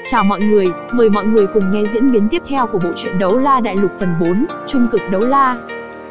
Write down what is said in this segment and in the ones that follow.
Chào mọi người, mời mọi người cùng nghe diễn biến tiếp theo của bộ truyện Đấu La Đại Lục phần 4, Trung cực đấu la.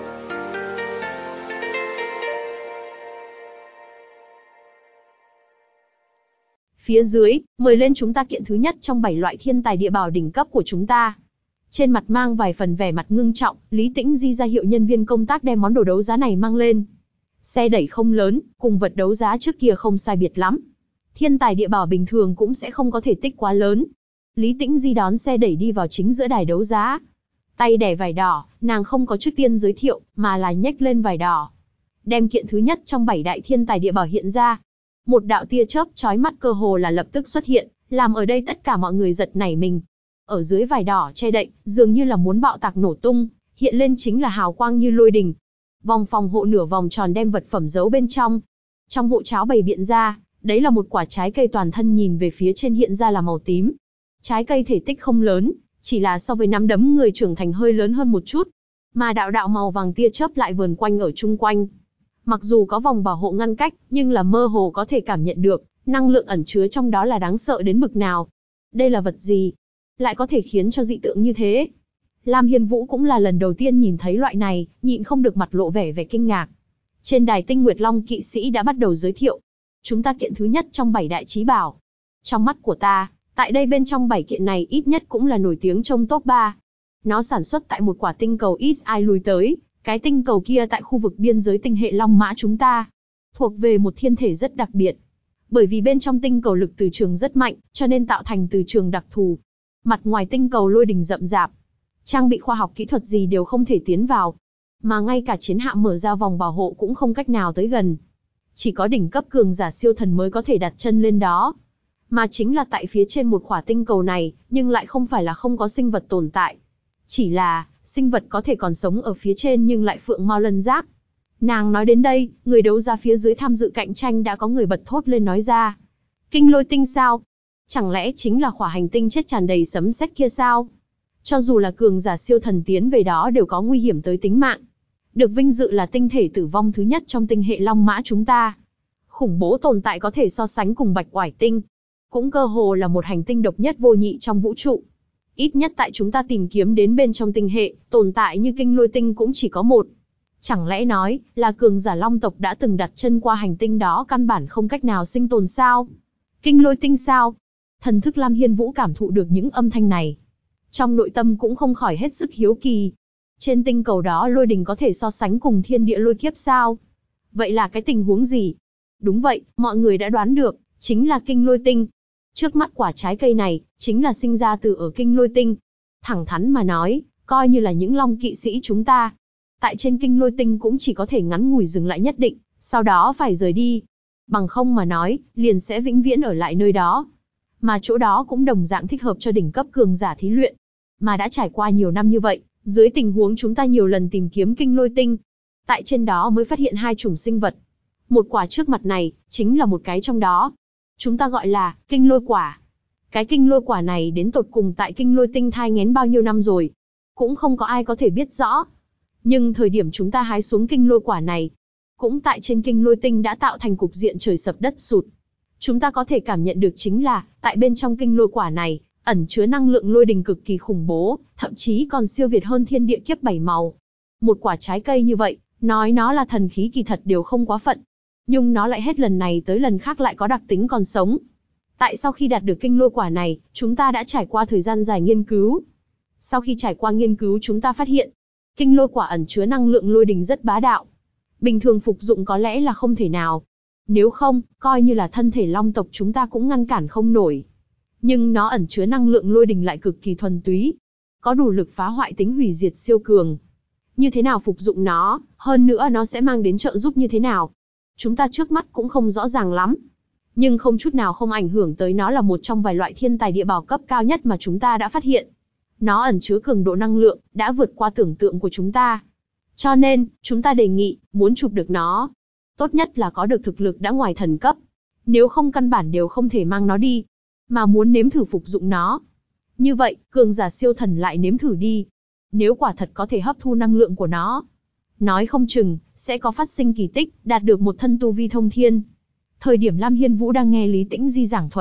Phía dưới, mời lên chúng ta kiện thứ nhất trong 7 loại thiên tài địa bảo đỉnh cấp của chúng ta. Trên mặt mang vài phần vẻ mặt ngưng trọng, Lý Tĩnh Di ra hiệu nhân viên công tác đem món đồ đấu giá này mang lên. Xe đẩy không lớn, cùng vật đấu giá trước kia không sai biệt lắm. Thiên tài địa bảo bình thường cũng sẽ không có thể tích quá lớn. Lý Tĩnh Di đón xe đẩy đi vào chính giữa đài đấu giá. Tay đè vải đỏ, nàng không có trước tiên giới thiệu, mà là nhếch lên vải đỏ. Đem kiện thứ nhất trong 7 đại thiên tài địa bảo hiện ra. Một đạo tia chớp chói mắt cơ hồ là lập tức xuất hiện, làm ở đây tất cả mọi người giật nảy mình. Ở dưới vải đỏ che đậy, dường như là muốn bạo tạc nổ tung, hiện lên chính là hào quang như lôi đình. Vòng phòng hộ nửa vòng tròn đem vật phẩm giấu bên trong. Trong hộ cháo bày biện ra, đấy là một quả trái cây toàn thân nhìn về phía trên hiện ra là màu tím. Trái cây thể tích không lớn, chỉ là so với nắm đấm người trưởng thành hơi lớn hơn một chút. Mà đạo đạo màu vàng tia chớp lại vờn quanh ở chung quanh. Mặc dù có vòng bảo hộ ngăn cách, nhưng là mơ hồ có thể cảm nhận được, năng lượng ẩn chứa trong đó là đáng sợ đến bực nào. Đây là vật gì? Lại có thể khiến cho dị tượng như thế? Lam Hiên Vũ cũng là lần đầu tiên nhìn thấy loại này, nhịn không được mặt lộ vẻ kinh ngạc. Trên đài Tinh Nguyệt Long kỵ sĩ đã bắt đầu giới thiệu. Chúng ta kiện thứ nhất trong 7 đại chí bảo. Trong mắt của ta, tại đây bên trong 7 kiện này ít nhất cũng là nổi tiếng trong top 3. Nó sản xuất tại một quả tinh cầu ít ai lui tới, cái tinh cầu kia tại khu vực biên giới tinh hệ Long Mã chúng ta. Thuộc về một thiên thể rất đặc biệt. Bởi vì bên trong tinh cầu lực từ trường rất mạnh, cho nên tạo thành từ trường đặc thù. Mặt ngoài tinh cầu lôi đình rậm rạp. Trang bị khoa học kỹ thuật gì đều không thể tiến vào. Mà ngay cả chiến hạm mở ra vòng bảo hộ cũng không cách nào tới gần. Chỉ có đỉnh cấp cường giả siêu thần mới có thể đặt chân lên đó. Mà chính là tại phía trên một khỏa tinh cầu này, nhưng lại không phải là không có sinh vật tồn tại. Chỉ là, sinh vật có thể còn sống ở phía trên nhưng lại phượng mao lân giác. Nàng nói đến đây, người đấu giá phía dưới tham dự cạnh tranh đã có người bật thốt lên nói ra. Kinh lôi tinh sao? Chẳng lẽ chính là khỏa hành tinh chết tràn đầy sấm sét kia sao? Cho dù là cường giả siêu thần tiến về đó đều có nguy hiểm tới tính mạng. Được vinh dự là tinh thể tử vong thứ nhất trong tinh hệ Long Mã chúng ta. Khủng bố tồn tại có thể so sánh cùng Bạch Oải tinh. Cũng cơ hồ là một hành tinh độc nhất vô nhị trong vũ trụ. Ít nhất tại chúng ta tìm kiếm đến bên trong tinh hệ, tồn tại như kinh lôi tinh cũng chỉ có một. Chẳng lẽ nói, là cường giả Long tộc đã từng đặt chân qua hành tinh đó căn bản không cách nào sinh tồn sao? Kinh lôi tinh sao? Thần thức Lam Hiên Vũ cảm thụ được những âm thanh này. Trong nội tâm cũng không khỏi hết sức hiếu kỳ. Trên tinh cầu đó lôi đình có thể so sánh cùng thiên địa lôi kiếp sao? Vậy là cái tình huống gì? Đúng vậy, mọi người đã đoán được, chính là kinh lôi tinh. Trước mắt quả trái cây này, chính là sinh ra từ ở kinh lôi tinh. Thẳng thắn mà nói, coi như là những long kỵ sĩ chúng ta. Tại trên kinh lôi tinh cũng chỉ có thể ngắn ngủi dừng lại nhất định, sau đó phải rời đi. Bằng không mà nói, liền sẽ vĩnh viễn ở lại nơi đó. Mà chỗ đó cũng đồng dạng thích hợp cho đỉnh cấp cường giả thí luyện. Mà đã trải qua nhiều năm như vậy, dưới tình huống chúng ta nhiều lần tìm kiếm kinh lôi tinh. Tại trên đó mới phát hiện 2 chủng sinh vật. Một quả trước mặt này, chính là một cái trong đó. Chúng ta gọi là kinh lôi quả. Cái kinh lôi quả này đến tột cùng tại kinh lôi tinh thai nghén bao nhiêu năm rồi. Cũng không có ai có thể biết rõ. Nhưng thời điểm chúng ta hái xuống kinh lôi quả này, cũng tại trên kinh lôi tinh đã tạo thành cục diện trời sập đất sụt. Chúng ta có thể cảm nhận được chính là, tại bên trong kinh lôi quả này, ẩn chứa năng lượng lôi đình cực kỳ khủng bố, thậm chí còn siêu việt hơn thiên địa kiếp 7 màu. Một quả trái cây như vậy, nói nó là thần khí kỳ thật đều không quá phận. Nhưng nó lại hết lần này tới lần khác lại có đặc tính còn sống. Tại sau khi đạt được kinh lôi quả này, chúng ta đã trải qua thời gian dài nghiên cứu. Sau khi trải qua nghiên cứu chúng ta phát hiện, kinh lôi quả ẩn chứa năng lượng lôi đình rất bá đạo. Bình thường phục dụng có lẽ là không thể nào. Nếu không, coi như là thân thể long tộc chúng ta cũng ngăn cản không nổi. Nhưng nó ẩn chứa năng lượng lôi đình lại cực kỳ thuần túy. Có đủ lực phá hoại tính hủy diệt siêu cường. Như thế nào phục dụng nó, hơn nữa nó sẽ mang đến trợ giúp như thế nào? Chúng ta trước mắt cũng không rõ ràng lắm. Nhưng không chút nào không ảnh hưởng tới nó là một trong vài loại thiên tài địa bảo cấp cao nhất mà chúng ta đã phát hiện. Nó ẩn chứa cường độ năng lượng, đã vượt qua tưởng tượng của chúng ta. Cho nên, chúng ta đề nghị, muốn chụp được nó, tốt nhất là có được thực lực đã ngoài thần cấp. Nếu không căn bản đều không thể mang nó đi. Mà muốn nếm thử phục dụng nó. Như vậy, cường giả siêu thần lại nếm thử đi. Nếu quả thật có thể hấp thu năng lượng của nó, nói không chừng, sẽ có phát sinh kỳ tích, đạt được một thân tu vi thông thiên. Thời điểm Lam Hiên Vũ đang nghe Lý Tĩnh Di giảng thuật,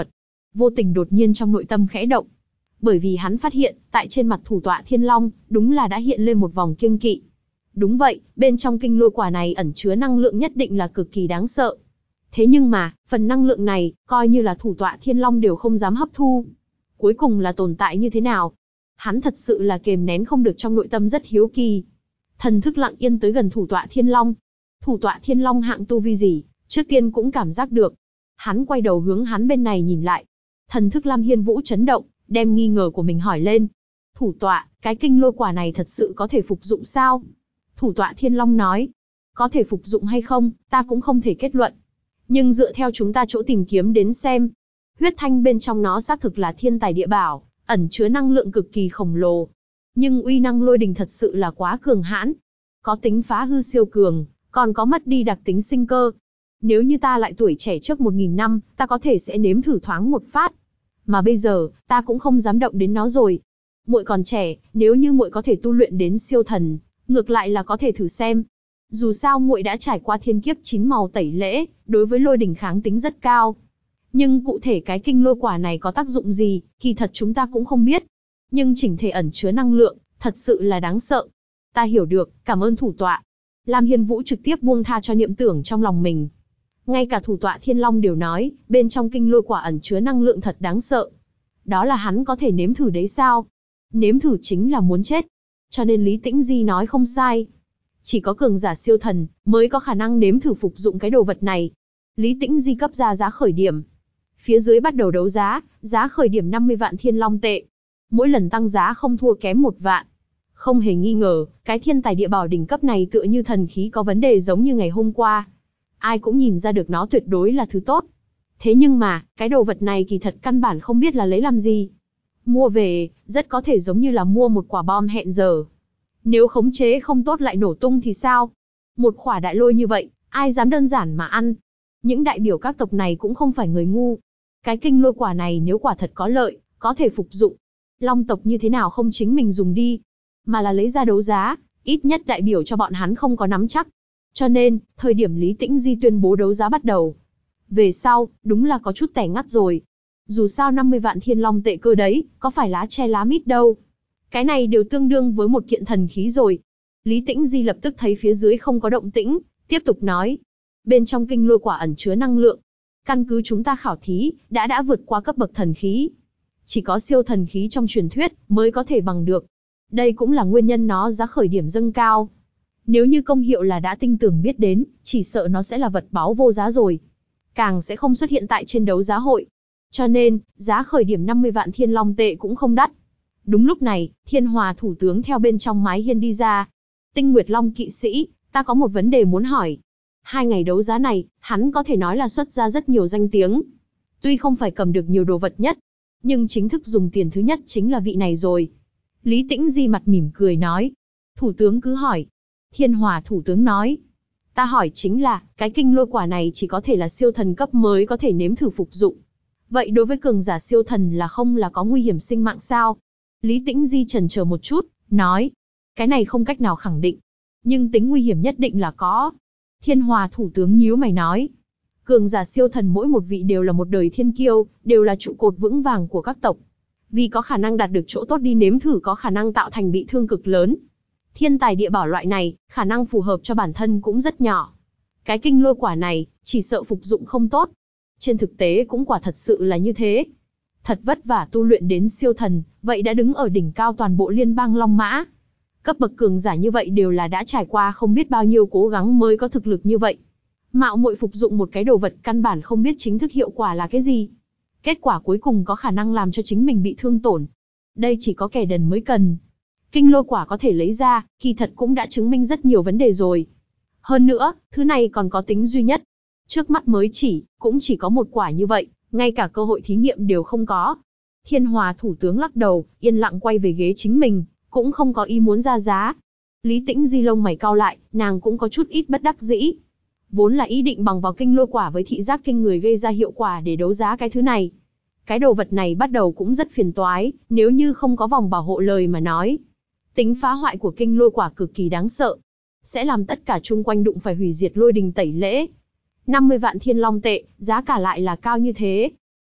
vô tình đột nhiên trong nội tâm khẽ động. Bởi vì hắn phát hiện, tại trên mặt thủ tọa Thiên Long, đúng là đã hiện lên một vòng kiêng kỵ. Đúng vậy, bên trong kinh lôi quả này ẩn chứa năng lượng nhất định là cực kỳ đáng sợ. Thế nhưng mà, phần năng lượng này, coi như là thủ tọa Thiên Long đều không dám hấp thu. Cuối cùng là tồn tại như thế nào? Hắn thật sự là kềm nén không được trong nội tâm rất hiếu kỳ. Thần thức lặng yên tới gần thủ tọa Thiên Long. Thủ tọa Thiên Long hạng tu vi gì, trước tiên cũng cảm giác được. Hắn quay đầu hướng hắn bên này nhìn lại. Thần thức Lam Hiên Vũ chấn động, đem nghi ngờ của mình hỏi lên. Thủ tọa, cái kinh lôi quả này thật sự có thể phục dụng sao? Thủ tọa Thiên Long nói. Có thể phục dụng hay không, ta cũng không thể kết luận. Nhưng dựa theo chúng ta chỗ tìm kiếm đến xem, huyết thanh bên trong nó xác thực là thiên tài địa bảo, ẩn chứa năng lượng cực kỳ khổng lồ. Nhưng uy năng lôi đình thật sự là quá cường hãn. Có tính phá hư siêu cường, còn có mất đi đặc tính sinh cơ. Nếu như ta lại tuổi trẻ trước 1000 năm, ta có thể sẽ nếm thử thoáng một phát. Mà bây giờ, ta cũng không dám động đến nó rồi. Muội còn trẻ, nếu như muội có thể tu luyện đến siêu thần, ngược lại là có thể thử xem. Dù sao muội đã trải qua thiên kiếp 9 màu tẩy lễ, đối với lôi đỉnh kháng tính rất cao. Nhưng cụ thể cái kinh lôi quả này có tác dụng gì, kỳ thật chúng ta cũng không biết. Nhưng chỉnh thể ẩn chứa năng lượng, thật sự là đáng sợ. Ta hiểu được, cảm ơn thủ tọa. Lam Hiên Vũ trực tiếp buông tha cho niệm tưởng trong lòng mình. Ngay cả thủ tọa Thiên Long đều nói, bên trong kinh lôi quả ẩn chứa năng lượng thật đáng sợ. Đó là hắn có thể nếm thử đấy sao? Nếm thử chính là muốn chết. Cho nên Lý Tĩnh Di nói không sai. Chỉ có cường giả siêu thần, mới có khả năng nếm thử phục dụng cái đồ vật này. Lý Tĩnh Di cấp ra giá khởi điểm. Phía dưới bắt đầu đấu giá khởi điểm 50 vạn thiên long tệ. Mỗi lần tăng giá không thua kém 1 vạn. Không hề nghi ngờ, cái thiên tài địa bảo đỉnh cấp này tựa như thần khí có vấn đề giống như ngày hôm qua. Ai cũng nhìn ra được nó tuyệt đối là thứ tốt. Thế nhưng mà, cái đồ vật này kỳ thật căn bản không biết là lấy làm gì. Mua về, rất có thể giống như là mua một quả bom hẹn giờ. Nếu khống chế không tốt lại nổ tung thì sao? Một quả đại lôi như vậy, ai dám đơn giản mà ăn? Những đại biểu các tộc này cũng không phải người ngu. Cái kinh lôi quả này nếu quả thật có lợi, có thể phục dụng. Long tộc như thế nào không chính mình dùng đi, mà là lấy ra đấu giá, ít nhất đại biểu cho bọn hắn không có nắm chắc. Cho nên, thời điểm Lý Tĩnh Di tuyên bố đấu giá bắt đầu. Về sau, đúng là có chút tẻ ngắt rồi. Dù sao 50 vạn thiên long tệ cơ đấy, có phải lá che lá mít đâu. Cái này đều tương đương với một kiện thần khí rồi. Lý Tĩnh Di lập tức thấy phía dưới không có động tĩnh, tiếp tục nói. Bên trong kinh lôi quả ẩn chứa năng lượng. Căn cứ chúng ta khảo thí, đã vượt qua cấp bậc thần khí. Chỉ có siêu thần khí trong truyền thuyết mới có thể bằng được. Đây cũng là nguyên nhân nó giá khởi điểm dâng cao. Nếu như công hiệu là đã tinh tường biết đến, chỉ sợ nó sẽ là vật báu vô giá rồi. Càng sẽ không xuất hiện tại trên đấu giá hội. Cho nên, giá khởi điểm 50 vạn thiên long tệ cũng không đắt. Đúng lúc này, Thiên Hòa thủ tướng theo bên trong mái hiên đi ra. Tinh Nguyệt Long kỵ sĩ, ta có một vấn đề muốn hỏi. 2 ngày đấu giá này, hắn có thể nói là xuất ra rất nhiều danh tiếng. Tuy không phải cầm được nhiều đồ vật nhất, nhưng chính thức dùng tiền thứ nhất chính là vị này rồi. Lý Tĩnh Di mặt mỉm cười nói. Thủ tướng cứ hỏi. Thiên Hòa thủ tướng nói. Ta hỏi chính là, cái kinh lôi quả này chỉ có thể là siêu thần cấp mới có thể nếm thử phục dụng. Vậy đối với cường giả siêu thần là không là có nguy hiểm sinh mạng sao? Lý Tĩnh Di chần chờ một chút, nói. Cái này không cách nào khẳng định. Nhưng tính nguy hiểm nhất định là có. Thiên Hòa thủ tướng nhíu mày nói. Cường giả siêu thần mỗi một vị đều là một đời thiên kiêu, đều là trụ cột vững vàng của các tộc. Vì có khả năng đạt được chỗ tốt đi nếm thử có khả năng tạo thành bị thương cực lớn. Thiên tài địa bảo loại này, khả năng phù hợp cho bản thân cũng rất nhỏ. Cái kinh lôi quả này, chỉ sợ phục dụng không tốt. Trên thực tế cũng quả thật sự là như thế. Thật vất vả tu luyện đến siêu thần, vậy đã đứng ở đỉnh cao toàn bộ liên bang Long Mã. Cấp bậc cường giả như vậy đều là đã trải qua không biết bao nhiêu cố gắng mới có thực lực như vậy. Mạo muội phục dụng một cái đồ vật căn bản không biết chính thức hiệu quả là cái gì. Kết quả cuối cùng có khả năng làm cho chính mình bị thương tổn. Đây chỉ có kẻ đần mới cần. Kinh lôi quả có thể lấy ra, kỳ thật cũng đã chứng minh rất nhiều vấn đề rồi. Hơn nữa, thứ này còn có tính duy nhất. Trước mắt mới cũng chỉ có một quả như vậy, ngay cả cơ hội thí nghiệm đều không có. Thiên Hòa thủ tướng lắc đầu, yên lặng quay về ghế chính mình, cũng không có ý muốn ra giá. Lý Tĩnh Di lông mày cau lại, nàng cũng có chút ít bất đắc dĩ. Vốn là ý định bằng vào kinh lôi quả với thị giác kinh người gây ra hiệu quả để đấu giá cái thứ này. Cái đồ vật này bắt đầu cũng rất phiền toái, nếu như không có vòng bảo hộ lời mà nói. Tính phá hoại của kinh lôi quả cực kỳ đáng sợ. Sẽ làm tất cả chung quanh đụng phải hủy diệt lôi đình tẩy lễ. 50 vạn thiên long tệ, giá cả lại là cao như thế.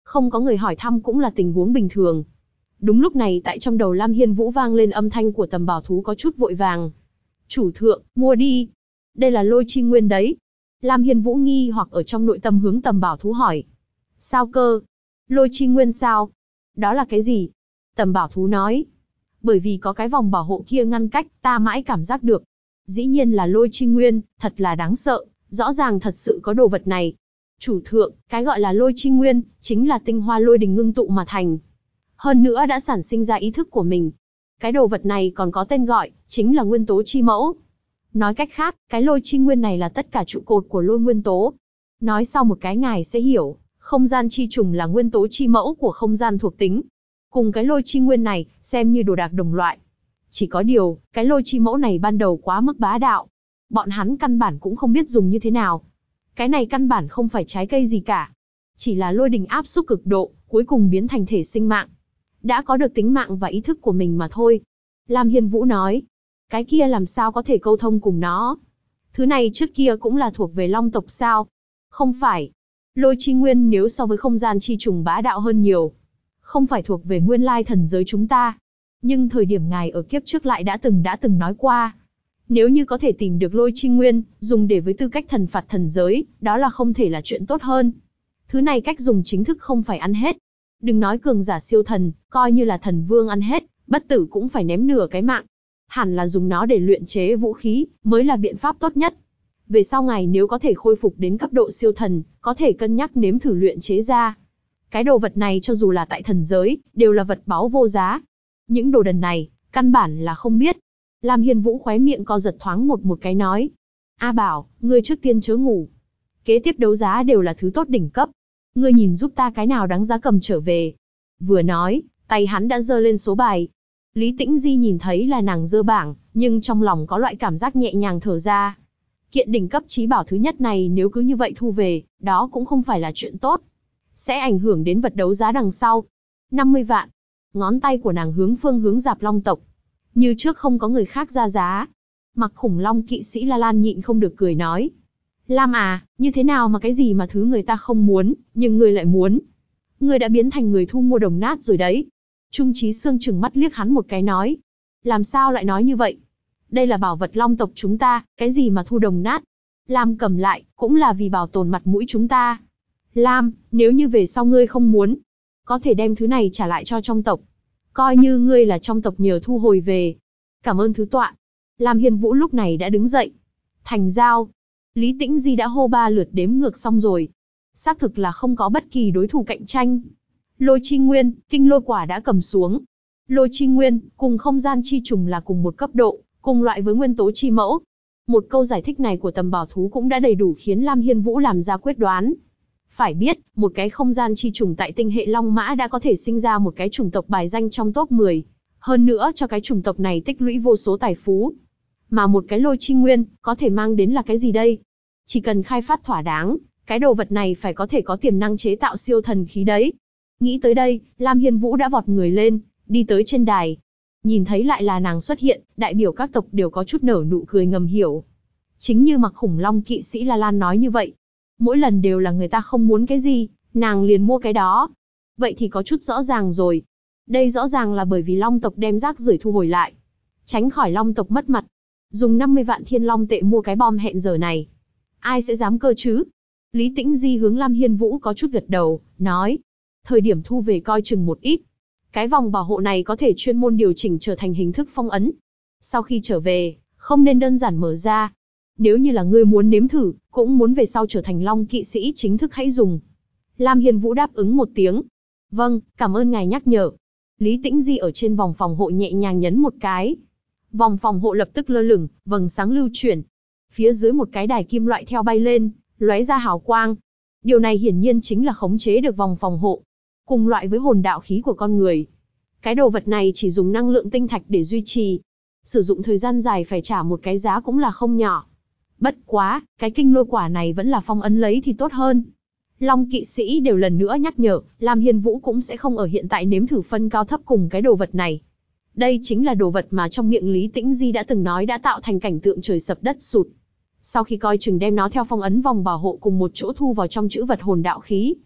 Không có người hỏi thăm cũng là tình huống bình thường. Đúng lúc này tại trong đầu Lam Hiên Vũ vang lên âm thanh của Tầm Bảo Thú có chút vội vàng. Chủ thượng, mua đi. Đây là lôi chi nguyên đấy. Lam Hiên Vũ nghi hoặc ở trong nội tâm hướng Tầm Bảo Thú hỏi. Sao cơ? Lôi chi nguyên sao? Đó là cái gì? Tầm Bảo Thú nói. Bởi vì có cái vòng bảo hộ kia ngăn cách, ta mãi cảm giác được. Dĩ nhiên là lôi chi nguyên, thật là đáng sợ, rõ ràng thật sự có đồ vật này. Chủ thượng, cái gọi là lôi chi nguyên, chính là tinh hoa lôi đình ngưng tụ mà thành. Hơn nữa đã sản sinh ra ý thức của mình. Cái đồ vật này còn có tên gọi, chính là nguyên tố chi mẫu. Nói cách khác, cái lôi chi nguyên này là tất cả trụ cột của lôi nguyên tố. Nói sau một cái ngài sẽ hiểu, không gian chi trùng là nguyên tố chi mẫu của không gian thuộc tính. Cùng cái lôi chi nguyên này, xem như đồ đạc đồng loại. Chỉ có điều, cái lôi chi mẫu này ban đầu quá mức bá đạo. Bọn hắn căn bản cũng không biết dùng như thế nào. Cái này căn bản không phải trái cây gì cả. Chỉ là lôi đình áp xúc cực độ, cuối cùng biến thành thể sinh mạng. Đã có được tính mạng và ý thức của mình mà thôi. Lam Hiên Vũ nói. Cái kia làm sao có thể câu thông cùng nó? Thứ này trước kia cũng là thuộc về Long tộc sao? Không phải. Lôi chi nguyên nếu so với không gian chi trùng bá đạo hơn nhiều. Không phải thuộc về nguyên lai thần giới chúng ta. Nhưng thời điểm ngài ở kiếp trước lại đã từng nói qua. Nếu như có thể tìm được lôi chi nguyên, dùng để với tư cách thần phạt thần giới, đó là không thể là chuyện tốt hơn. Thứ này cách dùng chính thức không phải ăn hết. Đừng nói cường giả siêu thần, coi như là thần vương ăn hết, bất tử cũng phải ném nửa cái mạng. Hẳn là dùng nó để luyện chế vũ khí, mới là biện pháp tốt nhất. Về sau ngài nếu có thể khôi phục đến cấp độ siêu thần, có thể cân nhắc nếm thử luyện chế ra. Cái đồ vật này cho dù là tại thần giới, đều là vật báu vô giá. Những đồ đần này, căn bản là không biết. Lam Hiên Vũ khóe miệng co giật thoáng một cái nói. A Bảo, ngươi trước tiên chớ ngủ. Kế tiếp đấu giá đều là thứ tốt đỉnh cấp. Ngươi nhìn giúp ta cái nào đáng giá cầm trở về. Vừa nói, tay hắn đã giơ lên số bài. Lý Tĩnh Di nhìn thấy là nàng giơ bảng, nhưng trong lòng có loại cảm giác nhẹ nhàng thở ra. Kiện đỉnh cấp chí bảo thứ nhất này nếu cứ như vậy thu về, đó cũng không phải là chuyện tốt. Sẽ ảnh hưởng đến vật đấu giá đằng sau. 50 vạn. Ngón tay của nàng hướng phương hướng Dạp Long tộc. Như trước không có người khác ra giá. Mặc Khủng Long kỵ sĩ La Lan nhịn không được cười nói. Lam à, như thế nào mà cái gì mà thứ người ta không muốn, nhưng ngươi lại muốn. Ngươi đã biến thành người thu mua đồng nát rồi đấy. Trung Chí Sương trừng mắt liếc hắn một cái nói. Làm sao lại nói như vậy? Đây là bảo vật Long tộc chúng ta, cái gì mà thu đồng nát? Lam cầm lại, cũng là vì bảo tồn mặt mũi chúng ta. Lam, nếu như về sau ngươi không muốn, có thể đem thứ này trả lại cho trong tộc. Coi như ngươi là trong tộc nhờ thu hồi về. Cảm ơn thứ tọa. Lam Hiên Vũ lúc này đã đứng dậy. Thành giao. Lý Tĩnh Di đã hô 3 lượt đếm ngược xong rồi. Xác thực là không có bất kỳ đối thủ cạnh tranh. Lôi chi nguyên, kinh lôi quả đã cầm xuống. Lôi chi nguyên, cùng không gian chi trùng là cùng một cấp độ, cùng loại với nguyên tố chi mẫu. Một câu giải thích này của Tầm Bảo Thú cũng đã đầy đủ khiến Lam Hiên Vũ làm ra quyết đoán. Phải biết, một cái không gian chi trùng tại tinh hệ Long Mã đã có thể sinh ra một cái chủng tộc bài danh trong top 10. Hơn nữa cho cái chủng tộc này tích lũy vô số tài phú. Mà một cái lôi chi nguyên, có thể mang đến là cái gì đây? Chỉ cần khai phát thỏa đáng, cái đồ vật này phải có thể có tiềm năng chế tạo siêu thần khí đấy. Nghĩ tới đây, Lam Hiên Vũ đã vọt người lên, đi tới trên đài. Nhìn thấy lại là nàng xuất hiện, đại biểu các tộc đều có chút nở nụ cười ngầm hiểu. Chính như Mặc Khủng Long kỵ sĩ La Lan nói như vậy. Mỗi lần đều là người ta không muốn cái gì, nàng liền mua cái đó. Vậy thì có chút rõ ràng rồi. Đây rõ ràng là bởi vì Long tộc đem rác rưởi thu hồi lại. Tránh khỏi Long tộc mất mặt. Dùng 50 vạn thiên long tệ mua cái bom hẹn giờ này. Ai sẽ dám cơ chứ? Lý Tĩnh Di hướng Lam Hiên Vũ có chút gật đầu, nói. Thời điểm thu về coi chừng một ít. Cái vòng bảo hộ này có thể chuyên môn điều chỉnh trở thành hình thức phong ấn. Sau khi trở về, không nên đơn giản mở ra. Nếu như là ngươi muốn nếm thử, cũng muốn về sau trở thành Long kỵ sĩ chính thức hãy dùng. Lam Hiên Vũ đáp ứng một tiếng. Vâng, cảm ơn ngài nhắc nhở. Lý Tĩnh Di ở trên vòng phòng hộ nhẹ nhàng nhấn một cái. Vòng phòng hộ lập tức lơ lửng, vầng sáng lưu chuyển. Phía dưới một cái đài kim loại theo bay lên, lóe ra hào quang. Điều này hiển nhiên chính là khống chế được vòng phòng hộ. Cùng loại với hồn đạo khí của con người. Cái đồ vật này chỉ dùng năng lượng tinh thạch để duy trì. Sử dụng thời gian dài phải trả một cái giá cũng là không nhỏ. Bất quá, cái kinh lôi quả này vẫn là phong ấn lấy thì tốt hơn. Long kỵ sĩ đều lần nữa nhắc nhở, Lam Hiên Vũ cũng sẽ không ở hiện tại nếm thử phân cao thấp cùng cái đồ vật này. Đây chính là đồ vật mà trong miệng Lý Tĩnh Di đã từng nói đã tạo thành cảnh tượng trời sập đất sụt. Sau khi coi chừng đem nó theo phong ấn vòng bảo hộ cùng một chỗ thu vào trong chữ vật hồn đạo khí.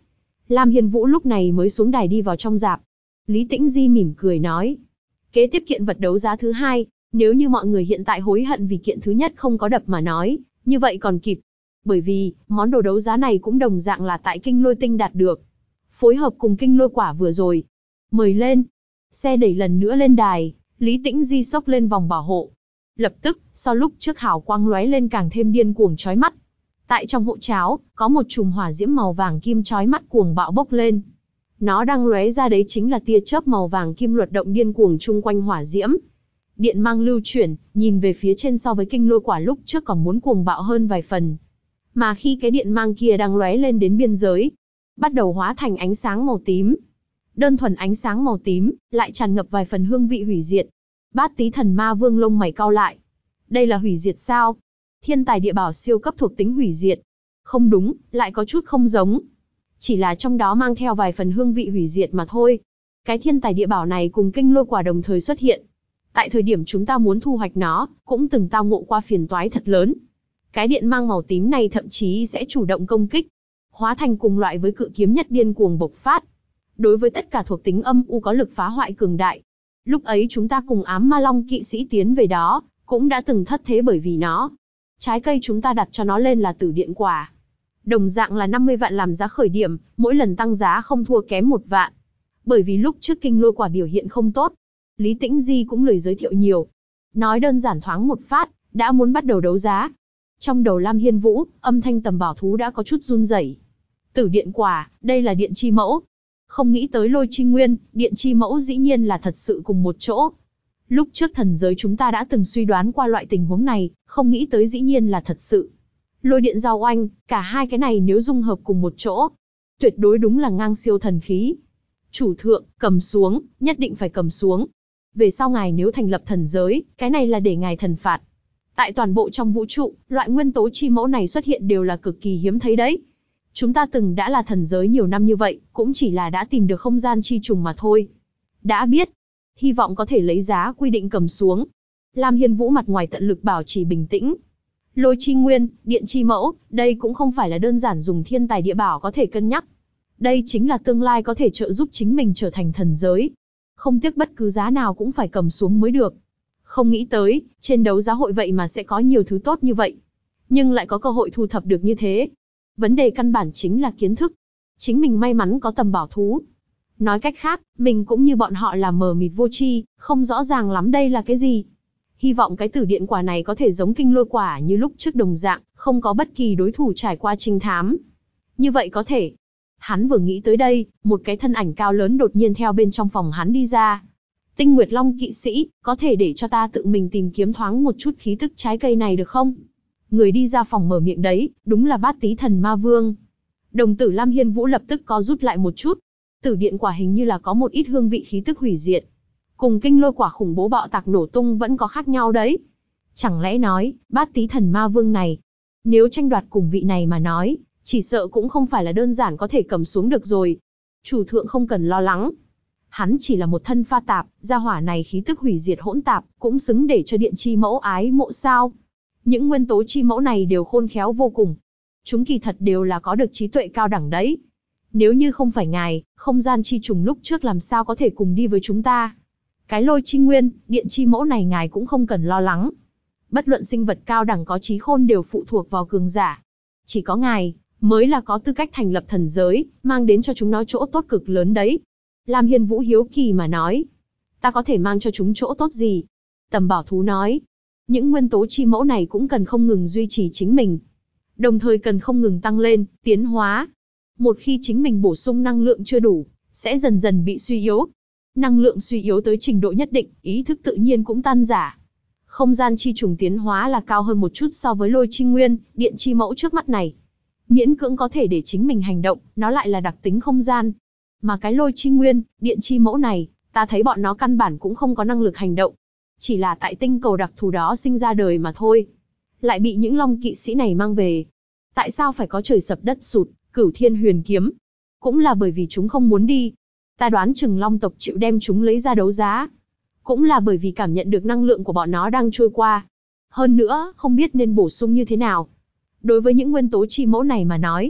Lam Hiên Vũ lúc này mới xuống đài đi vào trong rạp. Lý Tĩnh Di mỉm cười nói. Kế tiếp kiện vật đấu giá thứ hai, nếu như mọi người hiện tại hối hận vì kiện thứ nhất không có đập mà nói, như vậy còn kịp. Bởi vì, món đồ đấu giá này cũng đồng dạng là tại Kinh Lôi Tinh đạt được. Phối hợp cùng Kinh Lôi Quả vừa rồi. Mời lên. Xe đẩy lần nữa lên đài, Lý Tĩnh Di xốc lên vòng bảo hộ. Lập tức, sau lúc trước hào quang lóe lên càng thêm điên cuồng chói mắt. Tại trong hũ cháo, có một chùm hỏa diễm màu vàng kim chói mắt cuồng bạo bốc lên. Nó đang lóe ra đấy chính là tia chớp màu vàng kim luật động điên cuồng chung quanh hỏa diễm. Điện mang lưu chuyển, nhìn về phía trên so với Kinh Lôi Quả lúc trước còn muốn cuồng bạo hơn vài phần. Mà khi cái điện mang kia đang lóe lên đến biên giới, bắt đầu hóa thành ánh sáng màu tím. Đơn thuần ánh sáng màu tím, lại tràn ngập vài phần hương vị hủy diệt. Bát Tí Thần Ma Vương lông mày cau lại. Đây là hủy diệt sao? Thiên tài địa bảo siêu cấp thuộc tính hủy diệt. Không đúng, lại có chút không giống. Chỉ là trong đó mang theo vài phần hương vị hủy diệt mà thôi. Cái thiên tài địa bảo này cùng Kinh Lôi Quả đồng thời xuất hiện. Tại thời điểm chúng ta muốn thu hoạch nó, cũng từng tao ngộ qua phiền toái thật lớn. Cái điện mang màu tím này thậm chí sẽ chủ động công kích, hóa thành cùng loại với cự kiếm nhất điên cuồng bộc phát. Đối với tất cả thuộc tính âm u có lực phá hoại cường đại. Lúc ấy chúng ta cùng Ám Ma Long kỵ sĩ tiến về đó, cũng đã từng thất thế bởi vì nó. Trái cây chúng ta đặt cho nó lên là Tử Điện Quả. Đồng dạng là 50 vạn làm giá khởi điểm, mỗi lần tăng giá không thua kém 1 vạn. Bởi vì lúc trước Kinh Lôi Quả biểu hiện không tốt, Lý Tĩnh Di cũng lười giới thiệu nhiều. Nói đơn giản thoáng một phát, đã muốn bắt đầu đấu giá. Trong đầu Lam Hiên Vũ, âm thanh tầm bảo thú đã có chút run rẩy. Tử Điện Quả, đây là Điện Chi Mẫu. Không nghĩ tới Lôi Chi Nguyên, Điện Chi Mẫu dĩ nhiên là thật sự cùng một chỗ. Lúc trước thần giới chúng ta đã từng suy đoán qua loại tình huống này, không nghĩ tới dĩ nhiên là thật sự. Lôi điện giao oanh, cả hai cái này nếu dung hợp cùng một chỗ, tuyệt đối đúng là ngang siêu thần khí. Chủ thượng, cầm xuống, nhất định phải cầm xuống. Về sau ngài nếu thành lập thần giới, cái này là để ngài thần phạt. Tại toàn bộ trong vũ trụ, loại nguyên tố chi mẫu này xuất hiện đều là cực kỳ hiếm thấy đấy. Chúng ta từng đã là thần giới nhiều năm như vậy, cũng chỉ là đã tìm được không gian chi trùng mà thôi. Đã biết, hy vọng có thể lấy giá quy định cầm xuống. Lam Hiên Vũ mặt ngoài tận lực bảo trì bình tĩnh. Lôi Chi Nguyên, Điện Chi Mẫu, đây cũng không phải là đơn giản dùng thiên tài địa bảo có thể cân nhắc. Đây chính là tương lai có thể trợ giúp chính mình trở thành thần giới. Không tiếc bất cứ giá nào cũng phải cầm xuống mới được. Không nghĩ tới, trên đấu giá hội vậy mà sẽ có nhiều thứ tốt như vậy. Nhưng lại có cơ hội thu thập được như thế. Vấn đề căn bản chính là kiến thức. Chính mình may mắn có tầm bảo thú. Nói cách khác, mình cũng như bọn họ là mờ mịt vô tri, không rõ ràng lắm đây là cái gì. Hy vọng cái Tử Điện Quả này có thể giống Kinh Lôi Quả như lúc trước đồng dạng, không có bất kỳ đối thủ trải qua trinh thám. Như vậy có thể. Hắn vừa nghĩ tới đây, một cái thân ảnh cao lớn đột nhiên theo bên trong phòng hắn đi ra. Tinh Nguyệt Long kỵ sĩ, có thể để cho ta tự mình tìm kiếm thoáng một chút khí tức trái cây này được không? Người đi ra phòng mở miệng đấy, đúng là Bát Tí Thần Ma Vương. Đồng tử Lam Hiên Vũ lập tức co rút lại một chút. Tử Điện Quả hình như là có một ít hương vị khí tức hủy diệt. Cùng Kinh Lôi Quả khủng bố bạo tạc nổ tung vẫn có khác nhau đấy. Chẳng lẽ nói, Bát Tí Thần Ma Vương này, nếu tranh đoạt cùng vị này mà nói, chỉ sợ cũng không phải là đơn giản có thể cầm xuống được rồi. Chủ thượng không cần lo lắng. Hắn chỉ là một thân pha tạp, gia hỏa này khí tức hủy diệt hỗn tạp, cũng xứng để cho Điện Chi Mẫu ái mộ sao. Những nguyên tố chi mẫu này đều khôn khéo vô cùng. Chúng kỳ thật đều là có được trí tuệ cao đẳng đấy. Nếu như không phải ngài, không gian chi trùng lúc trước làm sao có thể cùng đi với chúng ta. Cái Lôi Chi Nguyên, Điện Chi Mẫu này ngài cũng không cần lo lắng. Bất luận sinh vật cao đẳng có trí khôn đều phụ thuộc vào cường giả. Chỉ có ngài, mới là có tư cách thành lập thần giới, mang đến cho chúng nó chỗ tốt cực lớn đấy. Lam Hiên Vũ hiếu kỳ mà nói. Ta có thể mang cho chúng chỗ tốt gì? Tầm bảo thú nói. Những nguyên tố chi mẫu này cũng cần không ngừng duy trì chính mình. Đồng thời cần không ngừng tăng lên, tiến hóa. Một khi chính mình bổ sung năng lượng chưa đủ, sẽ dần dần bị suy yếu. Năng lượng suy yếu tới trình độ nhất định, ý thức tự nhiên cũng tan rã. Không gian chi trùng tiến hóa là cao hơn một chút so với Lôi Chi Nguyên, Điện Chi Mẫu trước mắt này. Miễn cưỡng có thể để chính mình hành động, nó lại là đặc tính không gian. Mà cái Lôi Chi Nguyên, Điện Chi Mẫu này, ta thấy bọn nó căn bản cũng không có năng lực hành động. Chỉ là tại tinh cầu đặc thù đó sinh ra đời mà thôi. Lại bị những long kỵ sĩ này mang về. Tại sao phải có trời sập đất sụt, Cửu Thiên Huyền Kiếm? Cũng là bởi vì chúng không muốn đi. Ta đoán chừng long tộc chịu đem chúng lấy ra đấu giá. Cũng là bởi vì cảm nhận được năng lượng của bọn nó đang trôi qua. Hơn nữa, không biết nên bổ sung như thế nào. Đối với những nguyên tố chi mẫu này mà nói,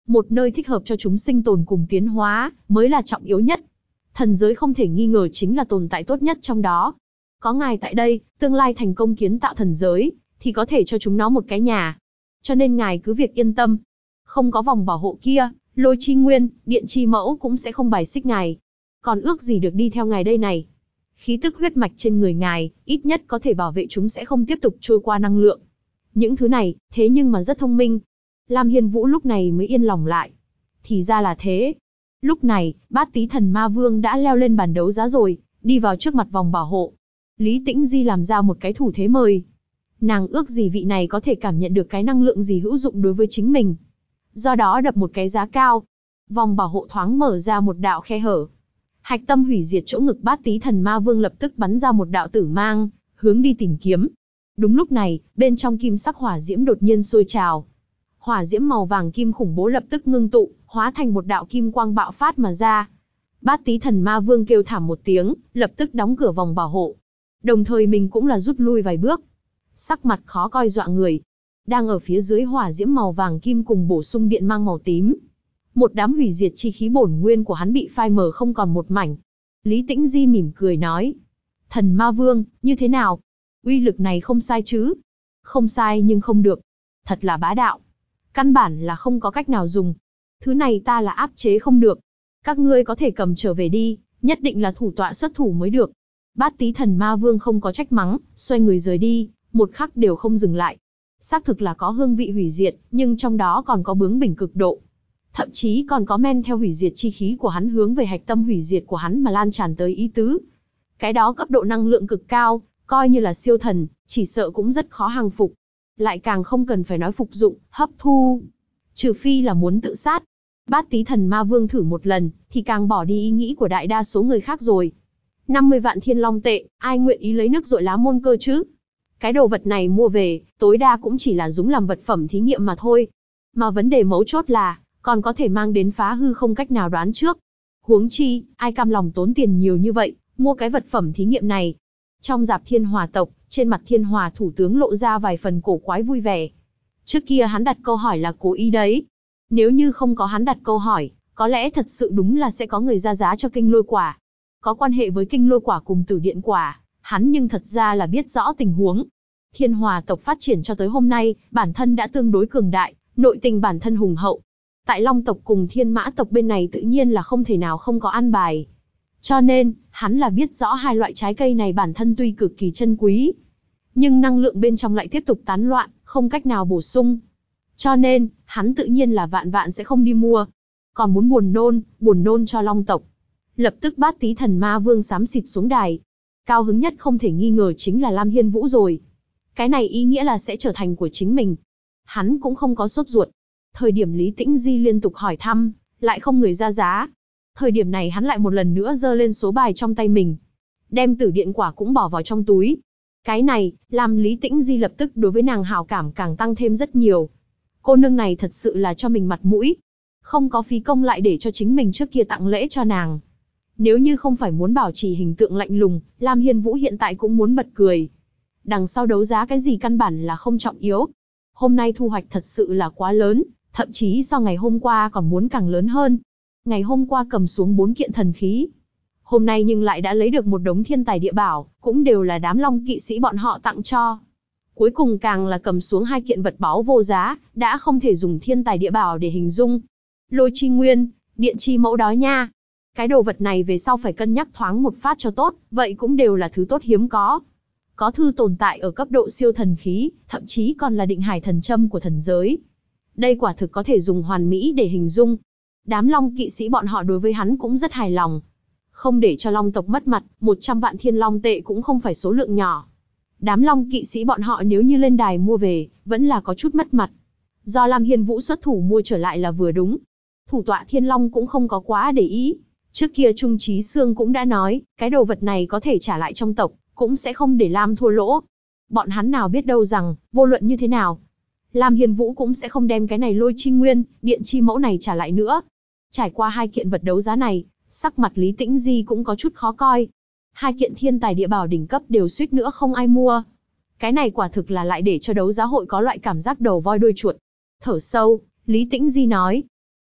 Một nơi thích hợp cho chúng sinh tồn cùng tiến hóa, mới là trọng yếu nhất. Thần giới không thể nghi ngờ chính là tồn tại tốt nhất trong đó. Có ngài tại đây, tương lai thành công kiến tạo thần giới, thì có thể cho chúng nó một cái nhà. Cho nên ngài cứ việc yên tâm. Không có vòng bảo hộ kia, Lôi Chi Nguyên, Điện Chi Mẫu cũng sẽ không bài xích ngài. Còn ước gì được đi theo ngài đây này. Khí tức huyết mạch trên người ngài, ít nhất có thể bảo vệ chúng sẽ không tiếp tục trôi qua năng lượng. Những thứ này, thế nhưng mà rất thông minh. Lam Hiên Vũ lúc này mới yên lòng lại. Thì ra là thế. Lúc này, Bát Tý Thần Ma Vương đã leo lên bàn đấu giá rồi, đi vào trước mặt vòng bảo hộ. Lý Tĩnh Di làm ra một cái thủ thế mời. Nàng ước gì vị này có thể cảm nhận được cái năng lượng gì hữu dụng đối với chính mình. Do đó đập một cái giá cao. Vòng bảo hộ thoáng mở ra một đạo khe hở. Hạch tâm hủy diệt chỗ ngực Bát Tý Thần Ma Vương lập tức bắn ra một đạo tử mang, hướng đi tìm kiếm. Đúng lúc này, bên trong kim sắc hỏa diễm đột nhiên sôi trào. Hỏa diễm màu vàng kim khủng bố lập tức ngưng tụ, hóa thành một đạo kim quang bạo phát mà ra. Bát Tý Thần Ma Vương kêu thảm một tiếng, lập tức đóng cửa vòng bảo hộ. Đồng thời mình cũng là rút lui vài bước. Sắc mặt khó coi dọa người. Đang ở phía dưới hỏa diễm màu vàng kim cùng bổ sung điện mang màu tím. Một đám hủy diệt chi khí bổn nguyên của hắn bị phai mờ không còn một mảnh. Lý Tĩnh Di mỉm cười nói. Thần Ma Vương, như thế nào? Uy lực này không sai chứ? Không sai nhưng không được. Thật là bá đạo. Căn bản là không có cách nào dùng. Thứ này ta là áp chế không được. Các ngươi có thể cầm trở về đi, nhất định là thủ tọa xuất thủ mới được. Bát Tý Thần Ma Vương không có trách mắng, xoay người rời đi, một khắc đều không dừng lại. Xác thực là có hương vị hủy diệt, nhưng trong đó còn có bướng bỉnh cực độ. Thậm chí còn có men theo hủy diệt chi khí của hắn hướng về hạch tâm hủy diệt của hắn mà lan tràn tới ý tứ. Cái đó cấp độ năng lượng cực cao, coi như là siêu thần, chỉ sợ cũng rất khó hàng phục. Lại càng không cần phải nói phục dụng, hấp thu. Trừ phi là muốn tự sát. Bát Tý Thần Ma Vương thử một lần, thì càng bỏ đi ý nghĩ của đại đa số người khác rồi. 50 vạn thiên long tệ, ai nguyện ý lấy nước dội lá môn cơ chứ? Cái đồ vật này mua về, tối đa cũng chỉ là dùng làm vật phẩm thí nghiệm mà thôi. Mà vấn đề mấu chốt là, còn có thể mang đến phá hư không cách nào đoán trước. Huống chi, ai cam lòng tốn tiền nhiều như vậy, mua cái vật phẩm thí nghiệm này. Trong dạp Thiên Hòa tộc, trên mặt Thiên Hòa thủ tướng lộ ra vài phần cổ quái vui vẻ. Trước kia hắn đặt câu hỏi là cố ý đấy. Nếu như không có hắn đặt câu hỏi, có lẽ thật sự đúng là sẽ có người ra giá cho kinh lôi quả. Có quan hệ với kinh lôi quả cùng tử điện quả, hắn nhưng thật ra là biết rõ tình huống. Thiên Hòa tộc phát triển cho tới hôm nay, bản thân đã tương đối cường đại, nội tình bản thân hùng hậu. Tại Long tộc cùng Thiên Mã tộc bên này tự nhiên là không thể nào không có ăn bài. Cho nên, hắn là biết rõ hai loại trái cây này bản thân tuy cực kỳ chân quý, nhưng năng lượng bên trong lại tiếp tục tán loạn, không cách nào bổ sung. Cho nên, hắn tự nhiên là vạn vạn sẽ không đi mua. Còn muốn buồn nôn cho Long tộc. Lập tức Bát Tý Thần Ma Vương xám xịt xuống đài. Cao hứng nhất không thể nghi ngờ chính là Lam Hiên Vũ rồi. Cái này ý nghĩa là sẽ trở thành của chính mình. Hắn cũng không có sốt ruột. Thời điểm Lý Tĩnh Di liên tục hỏi thăm, lại không người ra giá. Thời điểm này hắn lại một lần nữa giơ lên số bài trong tay mình. Đem tử điện quả cũng bỏ vào trong túi. Cái này, làm Lý Tĩnh Di lập tức đối với nàng hảo cảm càng tăng thêm rất nhiều. Cô nương này thật sự là cho mình mặt mũi. Không có phí công lại để cho chính mình trước kia tặng lễ cho nàng. Nếu như không phải muốn bảo trì hình tượng lạnh lùng, Lam Hiên Vũ hiện tại cũng muốn bật cười. Đằng sau đấu giá cái gì căn bản là không trọng yếu. Hôm nay thu hoạch thật sự là quá lớn, thậm chí so ngày hôm qua còn muốn càng lớn hơn. Ngày hôm qua cầm xuống 4 kiện thần khí. Hôm nay nhưng lại đã lấy được một đống thiên tài địa bảo, cũng đều là đám long kỵ sĩ bọn họ tặng cho. Cuối cùng càng là cầm xuống 2 kiện vật báu vô giá, đã không thể dùng thiên tài địa bảo để hình dung. Lôi Chi Nguyên, Điện Chi Mẫu đó nha. Cái đồ vật này về sau phải cân nhắc thoáng một phát cho tốt, vậy cũng đều là thứ tốt hiếm có. Có thư tồn tại ở cấp độ siêu thần khí, thậm chí còn là định hải thần châm của thần giới. Đây quả thực có thể dùng hoàn mỹ để hình dung. Đám long kỵ sĩ bọn họ đối với hắn cũng rất hài lòng. Không để cho long tộc mất mặt, 100 vạn thiên long tệ cũng không phải số lượng nhỏ. Đám long kỵ sĩ bọn họ nếu như lên đài mua về, vẫn là có chút mất mặt. Do Lam Hiên Vũ xuất thủ mua trở lại là vừa đúng. Thủ tọa Thiên Long cũng không có quá để ý. Trước kia Trung Chí Sương cũng đã nói, cái đồ vật này có thể trả lại trong tộc, cũng sẽ không để Lam thua lỗ. Bọn hắn nào biết đâu rằng, vô luận như thế nào, Lam Hiên Vũ cũng sẽ không đem cái này Lôi Chi Nguyên, Điện Chi Mẫu này trả lại nữa. Trải qua 2 kiện vật đấu giá này, sắc mặt Lý Tĩnh Di cũng có chút khó coi. 2 kiện thiên tài địa bảo đỉnh cấp đều suýt nữa không ai mua. Cái này quả thực là lại để cho đấu giá hội có loại cảm giác đầu voi đuôi chuột. Thở sâu, Lý Tĩnh Di nói.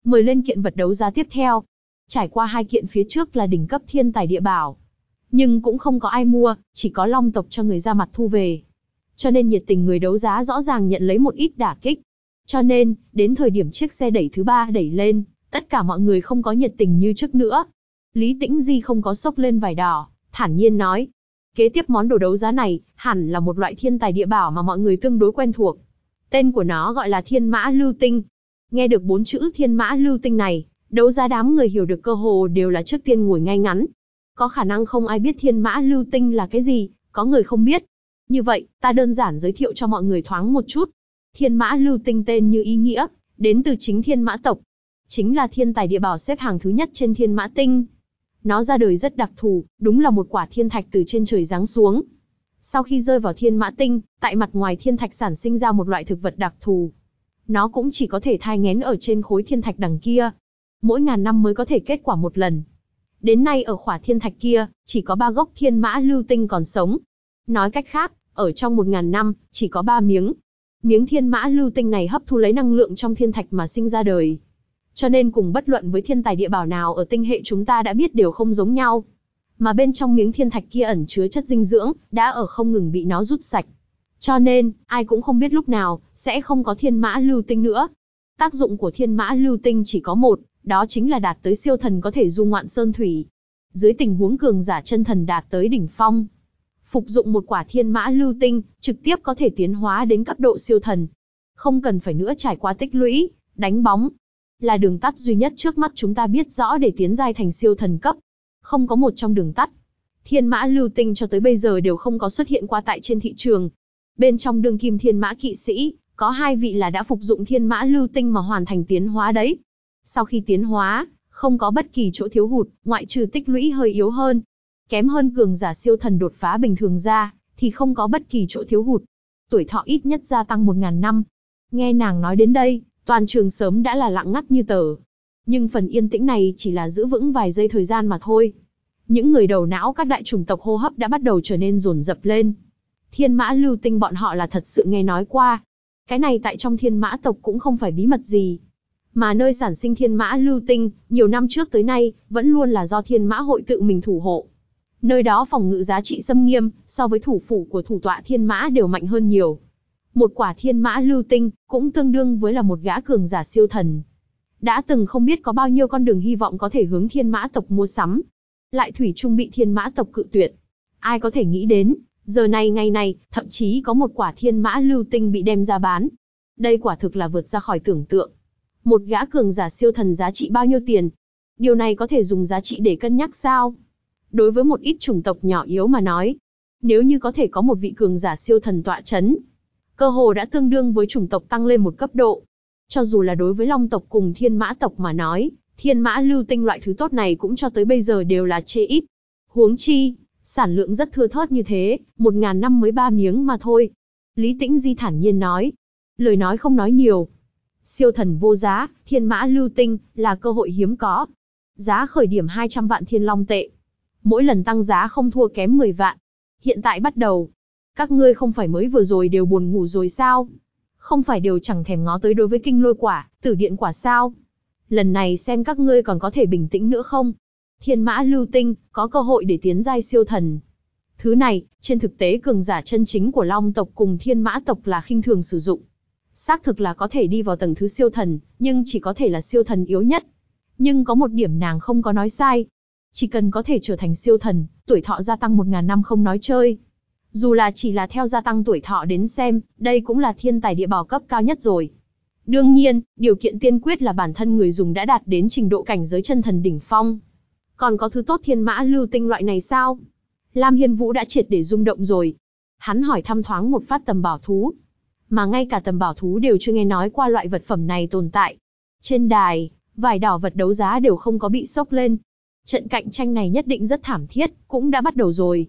mời lên kiện vật đấu giá tiếp theo. Trải qua 2 kiện phía trước là đỉnh cấp thiên tài địa bảo. Nhưng cũng không có ai mua, chỉ có Long tộc cho người ra mặt thu về. Cho nên nhiệt tình người đấu giá rõ ràng nhận lấy một ít đả kích. Cho nên, đến thời điểm chiếc xe đẩy thứ 3 đẩy lên, tất cả mọi người không có nhiệt tình như trước nữa. Lý Tĩnh Di không có xốc lên vải đỏ, thản nhiên nói. Kế tiếp món đồ đấu giá này, hẳn là một loại thiên tài địa bảo mà mọi người tương đối quen thuộc. Tên của nó gọi là Thiên Mã Lưu Tinh. Nghe được 4 chữ Thiên Mã Lưu Tinh này, đấu giá đám người hiểu được cơ hồ đều là trước tiên ngồi ngay ngắn. Có khả năng không ai biết Thiên Mã Lưu Tinh là cái gì, có người không biết. Như vậy, ta đơn giản giới thiệu cho mọi người thoáng một chút. Thiên Mã Lưu Tinh tên như ý nghĩa, đến từ chính Thiên Mã tộc. Chính là thiên tài địa bảo xếp hàng thứ nhất trên Thiên Mã tinh. Nó ra đời rất đặc thù, đúng là một quả thiên thạch từ trên trời giáng xuống. Sau khi rơi vào Thiên Mã tinh, tại mặt ngoài thiên thạch sản sinh ra một loại thực vật đặc thù. Nó cũng chỉ có thể thai nghén ở trên khối thiên thạch đằng kia. Mỗi ngàn năm mới có thể kết quả một lần. Đến nay ở khỏa thiên thạch kia, chỉ có 3 gốc Thiên Mã Lưu Tinh còn sống. Nói cách khác, ở trong 1000 năm, chỉ có 3 miếng. Miếng Thiên Mã Lưu Tinh này hấp thu lấy năng lượng trong thiên thạch mà sinh ra đời. Cho nên cùng bất luận với thiên tài địa bảo nào ở tinh hệ chúng ta đã biết đều không giống nhau. Mà bên trong miếng thiên thạch kia ẩn chứa chất dinh dưỡng, đã ở không ngừng bị nó rút sạch. Cho nên, ai cũng không biết lúc nào, sẽ không có Thiên Mã Lưu Tinh nữa. Tác dụng của Thiên Mã Lưu Tinh chỉ có một, đó chính là đạt tới siêu thần có thể du ngoạn sơn thủy. Dưới tình huống cường giả chân thần đạt tới đỉnh phong, phục dụng một quả Thiên Mã Lưu Tinh, trực tiếp có thể tiến hóa đến cấp độ siêu thần. Không cần phải nữa trải qua tích lũy, đánh bóng. Là đường tắt duy nhất trước mắt chúng ta biết rõ để tiến giai thành siêu thần cấp. Không có một trong đường tắt. Thiên Mã Lưu Tinh cho tới bây giờ đều không có xuất hiện qua tại trên thị trường. Bên trong đương kim Thiên Mã kỵ sĩ, có 2 vị là đã phục dụng Thiên Mã Lưu Tinh mà hoàn thành tiến hóa đấy. Sau khi tiến hóa, không có bất kỳ chỗ thiếu hụt, ngoại trừ tích lũy hơi yếu hơn. Kém hơn cường giả siêu thần đột phá bình thường ra, thì không có bất kỳ chỗ thiếu hụt. Tuổi thọ ít nhất gia tăng 1000 năm. Nghe nàng nói đến đây, toàn trường sớm đã là lặng ngắt như tờ. Nhưng phần yên tĩnh này chỉ là giữ vững vài giây thời gian mà thôi. Những người đầu não các đại chủng tộc hô hấp đã bắt đầu trở nên dồn dập lên. Thiên Mã Lưu Tinh bọn họ là thật sự nghe nói qua. Cái này tại trong Thiên Mã tộc cũng không phải bí mật gì. Mà nơi sản sinh Thiên Mã Lưu Tinh, nhiều năm trước tới nay, vẫn luôn là do Thiên Mã hội tự mình thủ hộ. Nơi đó phòng ngự giá trị xâm nghiêm, so với thủ phủ của thủ tọa Thiên Mã đều mạnh hơn nhiều. Một quả Thiên Mã Lưu Tinh, cũng tương đương với là một gã cường giả siêu thần. Đã từng không biết có bao nhiêu con đường hy vọng có thể hướng Thiên Mã tộc mua sắm. Lại thủy chung bị Thiên Mã tộc cự tuyệt. Ai có thể nghĩ đến, giờ này ngày này, thậm chí có một quả Thiên Mã Lưu Tinh bị đem ra bán. Đây quả thực là vượt ra khỏi tưởng tượng. Một gã cường giả siêu thần giá trị bao nhiêu tiền? Điều này có thể dùng giá trị để cân nhắc sao? Đối với một ít chủng tộc nhỏ yếu mà nói, nếu như có thể có một vị cường giả siêu thần tọa chấn, cơ hồ đã tương đương với chủng tộc tăng lên một cấp độ. Cho dù là đối với Long tộc cùng Thiên Mã tộc mà nói, Thiên Mã Lưu Tinh loại thứ tốt này cũng cho tới bây giờ đều là chê ít. Huống chi, sản lượng rất thưa thớt như thế, 1000 năm mới 3 miếng mà thôi. Lý Tĩnh Di thản nhiên nói. Lời nói không nói nhiều. Siêu thần vô giá, Thiên Mã Lưu Tinh, là cơ hội hiếm có. Giá khởi điểm 200 vạn thiên long tệ. Mỗi lần tăng giá không thua kém 10 vạn. Hiện tại bắt đầu. Các ngươi không phải mới vừa rồi đều buồn ngủ rồi sao? Không phải đều chẳng thèm ngó tới đối với kinh lôi quả, tử điện quả sao? Lần này xem các ngươi còn có thể bình tĩnh nữa không? Thiên Mã Lưu Tinh, có cơ hội để tiến giai siêu thần. Thứ này, trên thực tế cường giả chân chính của Long tộc cùng Thiên Mã tộc là khinh thường sử dụng. Xác thực là có thể đi vào tầng thứ siêu thần, nhưng chỉ có thể là siêu thần yếu nhất. Nhưng có một điểm nàng không có nói sai. Chỉ cần có thể trở thành siêu thần, tuổi thọ gia tăng 1000 năm không nói chơi. Dù là chỉ là theo gia tăng tuổi thọ đến xem, đây cũng là thiên tài địa bảo cấp cao nhất rồi. Đương nhiên, điều kiện tiên quyết là bản thân người dùng đã đạt đến trình độ cảnh giới chân thần đỉnh phong. Còn có thứ tốt Thiên Mã Lưu Tinh loại này sao? Lam Hiên Vũ đã triệt để rung động rồi. Hắn hỏi thăm thoáng một phát tầm bảo thú. Mà ngay cả tầm bảo thú đều chưa nghe nói qua loại vật phẩm này tồn tại. Trên đài, vải đỏ vật đấu giá đều không có bị sốc lên. Trận cạnh tranh này nhất định rất thảm thiết, cũng đã bắt đầu rồi.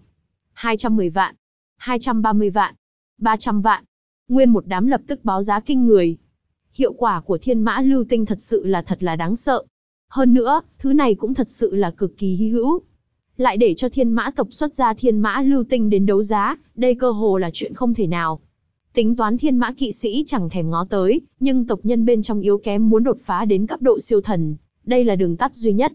210 vạn, 230 vạn, 300 vạn. Nguyên một đám lập tức báo giá kinh người. Hiệu quả của Thiên Mã Lưu Tinh thật là đáng sợ. Hơn nữa, thứ này cũng thật sự là cực kỳ hy hữu. Lại để cho Thiên Mã tộc xuất ra Thiên Mã Lưu Tinh đến đấu giá, đây cơ hồ là chuyện không thể nào. Tính toán thiên mã kỵ sĩ chẳng thèm ngó tới, nhưng tộc nhân bên trong yếu kém muốn đột phá đến cấp độ siêu thần, đây là đường tắt duy nhất.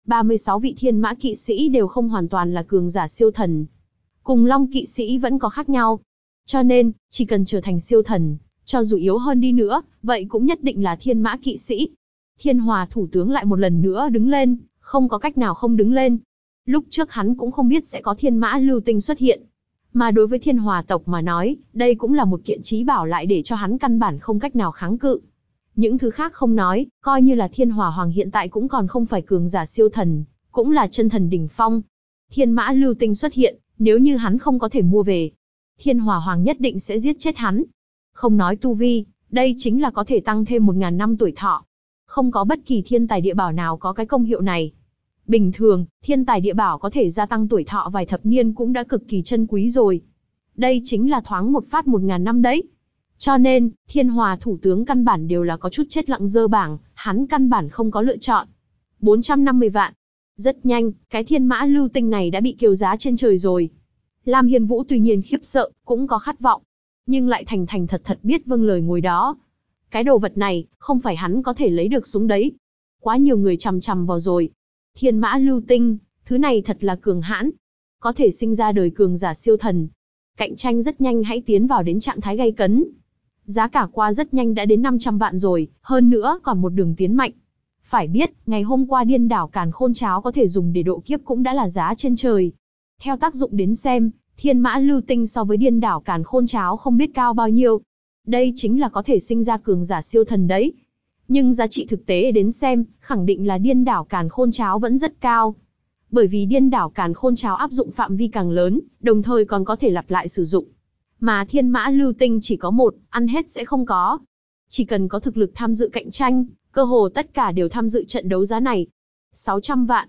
36 vị thiên mã kỵ sĩ đều không hoàn toàn là cường giả siêu thần. Cùng long kỵ sĩ vẫn có khác nhau. Cho nên, chỉ cần trở thành siêu thần, cho dù yếu hơn đi nữa, vậy cũng nhất định là thiên mã kỵ sĩ. Thiên Hòa thủ tướng lại một lần nữa đứng lên, không có cách nào không đứng lên. Lúc trước hắn cũng không biết sẽ có thiên mã lưu tinh xuất hiện. Mà đối với thiên Hòa tộc mà nói, đây cũng là một kiện chí bảo lại để cho hắn căn bản không cách nào kháng cự. Những thứ khác không nói, coi như là thiên Hòa hoàng hiện tại cũng còn không phải cường giả siêu thần, cũng là chân thần đỉnh phong. Thiên mã lưu tinh xuất hiện, nếu như hắn không có thể mua về, thiên Hòa hoàng nhất định sẽ giết chết hắn. Không nói tu vi, đây chính là có thể tăng thêm 1000 năm tuổi thọ. Không có bất kỳ thiên tài địa bảo nào có cái công hiệu này. Bình thường, thiên tài địa bảo có thể gia tăng tuổi thọ vài thập niên cũng đã cực kỳ chân quý rồi. Đây chính là thoáng một phát 1000 năm đấy. Cho nên, thiên Hòa thủ tướng căn bản đều là có chút chết lặng dơ bảng, hắn căn bản không có lựa chọn. 450 vạn. Rất nhanh, cái thiên mã lưu tinh này đã bị kêu giá trên trời rồi. Lam Hiên Vũ tuy nhiên khiếp sợ, cũng có khát vọng. Nhưng lại thành thành thật thật biết vâng lời ngồi đó. Cái đồ vật này, không phải hắn có thể lấy được xuống đấy. Quá nhiều người chằm chằm vào rồi. Thiên mã lưu tinh, thứ này thật là cường hãn. Có thể sinh ra đời cường giả siêu thần. Cạnh tranh rất nhanh hãy tiến vào đến trạng thái gay cấn. Giá cả qua rất nhanh đã đến 500 vạn rồi, hơn nữa còn một đường tiến mạnh. Phải biết, ngày hôm qua điên đảo càn khôn cháo có thể dùng để độ kiếp cũng đã là giá trên trời. Theo tác dụng đến xem, thiên mã lưu tinh so với điên đảo càn khôn cháo không biết cao bao nhiêu. Đây chính là có thể sinh ra cường giả siêu thần đấy. Nhưng giá trị thực tế đến xem, khẳng định là điên đảo càn khôn cháo vẫn rất cao. Bởi vì điên đảo càn khôn cháo áp dụng phạm vi càng lớn, đồng thời còn có thể lặp lại sử dụng. Mà thiên mã lưu tinh chỉ có một, ăn hết sẽ không có. Chỉ cần có thực lực tham dự cạnh tranh, cơ hồ tất cả đều tham dự trận đấu giá này. 600 vạn,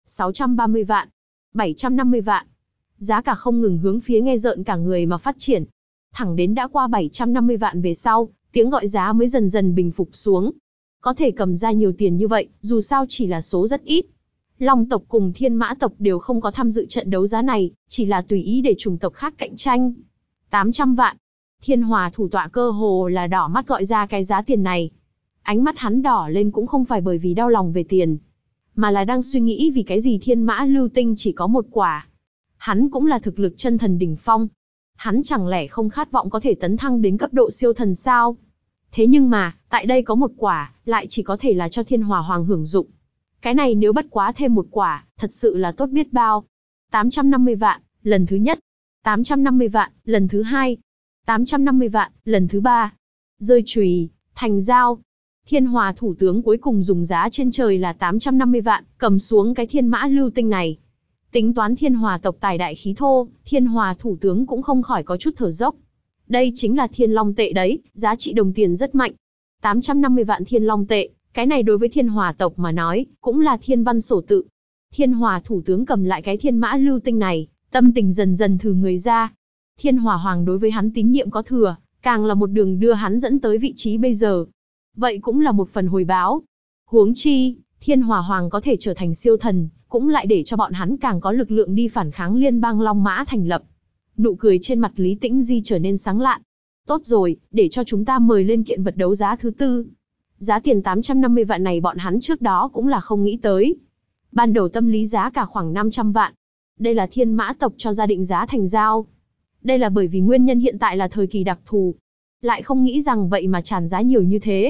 630 vạn, 750 vạn. Giá cả không ngừng hướng phía nghe rợn cả người mà phát triển. Thẳng đến đã qua 750 vạn về sau, tiếng gọi giá mới dần dần bình phục xuống. Có thể cầm ra nhiều tiền như vậy, dù sao chỉ là số rất ít. Long tộc cùng thiên mã tộc đều không có tham dự trận đấu giá này, chỉ là tùy ý để chủng tộc khác cạnh tranh. 800 vạn. Thiên Hòa thủ tọa cơ hồ là đỏ mắt gọi ra cái giá tiền này. Ánh mắt hắn đỏ lên cũng không phải bởi vì đau lòng về tiền, mà là đang suy nghĩ vì cái gì thiên mã lưu tinh chỉ có một quả. Hắn cũng là thực lực chân thần đỉnh phong. Hắn chẳng lẽ không khát vọng có thể tấn thăng đến cấp độ siêu thần sao? Thế nhưng mà, tại đây có một quả, lại chỉ có thể là cho thiên Hòa hoàng hưởng dụng. Cái này nếu bất quá thêm một quả, thật sự là tốt biết bao. 850 vạn, lần thứ nhất. 850 vạn, lần thứ hai. 850 vạn, lần thứ ba. Rơi chùy, thành giao. Thiên Hòa thủ tướng cuối cùng dùng giá trên trời là 850 vạn, cầm xuống cái thiên mã lưu tinh này. Tính toán thiên Hòa tộc tài đại khí thô, thiên Hòa thủ tướng cũng không khỏi có chút thở dốc. Đây chính là thiên long tệ đấy, giá trị đồng tiền rất mạnh. 850 vạn thiên long tệ, cái này đối với thiên Hòa tộc mà nói, cũng là thiên văn sổ tự. Thiên Hòa thủ tướng cầm lại cái thiên mã lưu tinh này, tâm tình dần dần thử người ra. Thiên Hòa hoàng đối với hắn tín nhiệm có thừa, càng là một đường đưa hắn dẫn tới vị trí bây giờ. Vậy cũng là một phần hồi báo. Huống chi, thiên Hòa hoàng có thể trở thành siêu thần, cũng lại để cho bọn hắn càng có lực lượng đi phản kháng liên bang Long Mã thành lập. Nụ cười trên mặt Lý Tĩnh Di trở nên sáng lạn. Tốt rồi, để cho chúng ta mời lên kiện vật đấu giá thứ tư. Giá tiền 850 vạn này bọn hắn trước đó cũng là không nghĩ tới. Ban đầu tâm lý giá cả khoảng 500 vạn. Đây là thiên mã tộc cho gia định giá thành giao. Đây là bởi vì nguyên nhân hiện tại là thời kỳ đặc thù. Lại không nghĩ rằng vậy mà tràn giá nhiều như thế.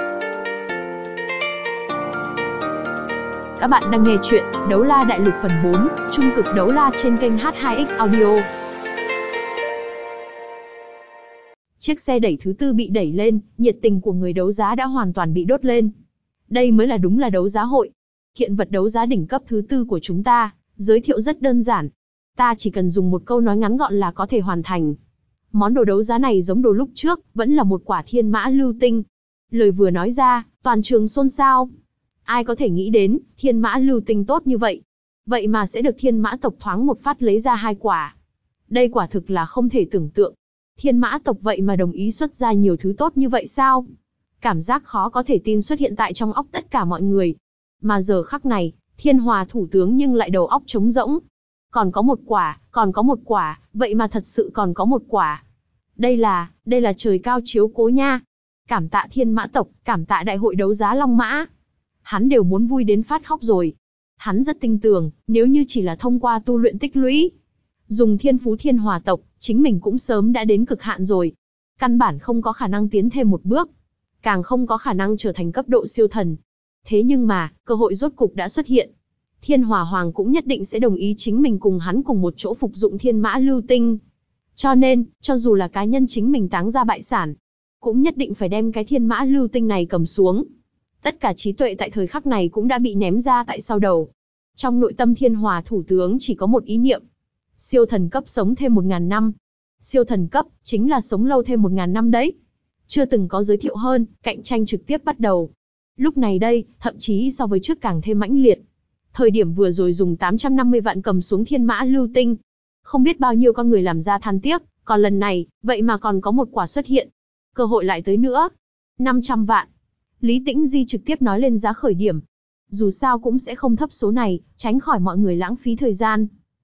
Các bạn đang nghe chuyện Đấu La Đại Lục phần 4, Trung cực đấu la trên kênh H2X Audio. Chiếc xe đẩy thứ tư bị đẩy lên, nhiệt tình của người đấu giá đã hoàn toàn bị đốt lên. Đây mới là đúng là đấu giá hội. Kiện vật đấu giá đỉnh cấp thứ tư của chúng ta, giới thiệu rất đơn giản. Ta chỉ cần dùng một câu nói ngắn gọn là có thể hoàn thành. Món đồ đấu giá này giống đồ lúc trước, vẫn là một quả thiên mã lưu tinh. Lời vừa nói ra, toàn trường xôn xao. Ai có thể nghĩ đến, thiên mã lưu tinh tốt như vậy. Vậy mà sẽ được thiên mã tộc thoáng một phát lấy ra 2 quả. Đây quả thực là không thể tưởng tượng. Thiên mã tộc vậy mà đồng ý xuất ra nhiều thứ tốt như vậy sao? Cảm giác khó có thể tin xuất hiện tại trong óc tất cả mọi người. Mà giờ khắc này, thiên Hòa thủ tướng nhưng lại đầu óc trống rỗng. Còn có một quả, vậy mà thật sự còn có một quả. Đây là trời cao chiếu cố nha. Cảm tạ Thiên Mã tộc, cảm tạ đại hội đấu giá Long Mã. Hắn đều muốn vui đến phát khóc rồi. Hắn rất tin tưởng, nếu như chỉ là thông qua tu luyện tích lũy, dùng thiên phú Thiên Hỏa tộc, chính mình cũng sớm đã đến cực hạn rồi. Căn bản không có khả năng tiến thêm một bước, càng không có khả năng trở thành cấp độ siêu thần. Thế nhưng mà, cơ hội rốt cục đã xuất hiện. Thiên Hỏa Hoàng cũng nhất định sẽ đồng ý chính mình cùng hắn cùng một chỗ phục dụng Thiên Mã Lưu Tinh. Cho nên, cho dù là cá nhân chính mình táng ra bại sản, cũng nhất định phải đem cái Thiên Mã Lưu Tinh này cầm xuống. Tất cả trí tuệ tại thời khắc này cũng đã bị ném ra tại sau đầu. Trong nội tâm Thiên Hỏa thủ tướng chỉ có một ý niệm. Siêu thần cấp sống thêm 1000 năm. Siêu thần cấp, chính là sống lâu thêm 1000 năm đấy. Chưa từng có giới thiệu hơn, cạnh tranh trực tiếp bắt đầu. Lúc này đây, thậm chí so với trước càng thêm mãnh liệt. Thời điểm vừa rồi dùng 850 vạn cầm xuống Thiên Mã Lưu Tinh. Không biết bao nhiêu con người làm ra than tiếc, còn lần này, vậy mà còn có một quả xuất hiện. Cơ hội lại tới nữa. 500 vạn. Lý Tĩnh Di trực tiếp nói lên giá khởi điểm. Dù sao cũng sẽ không thấp số này, tránh khỏi mọi người lãng phí thời gian.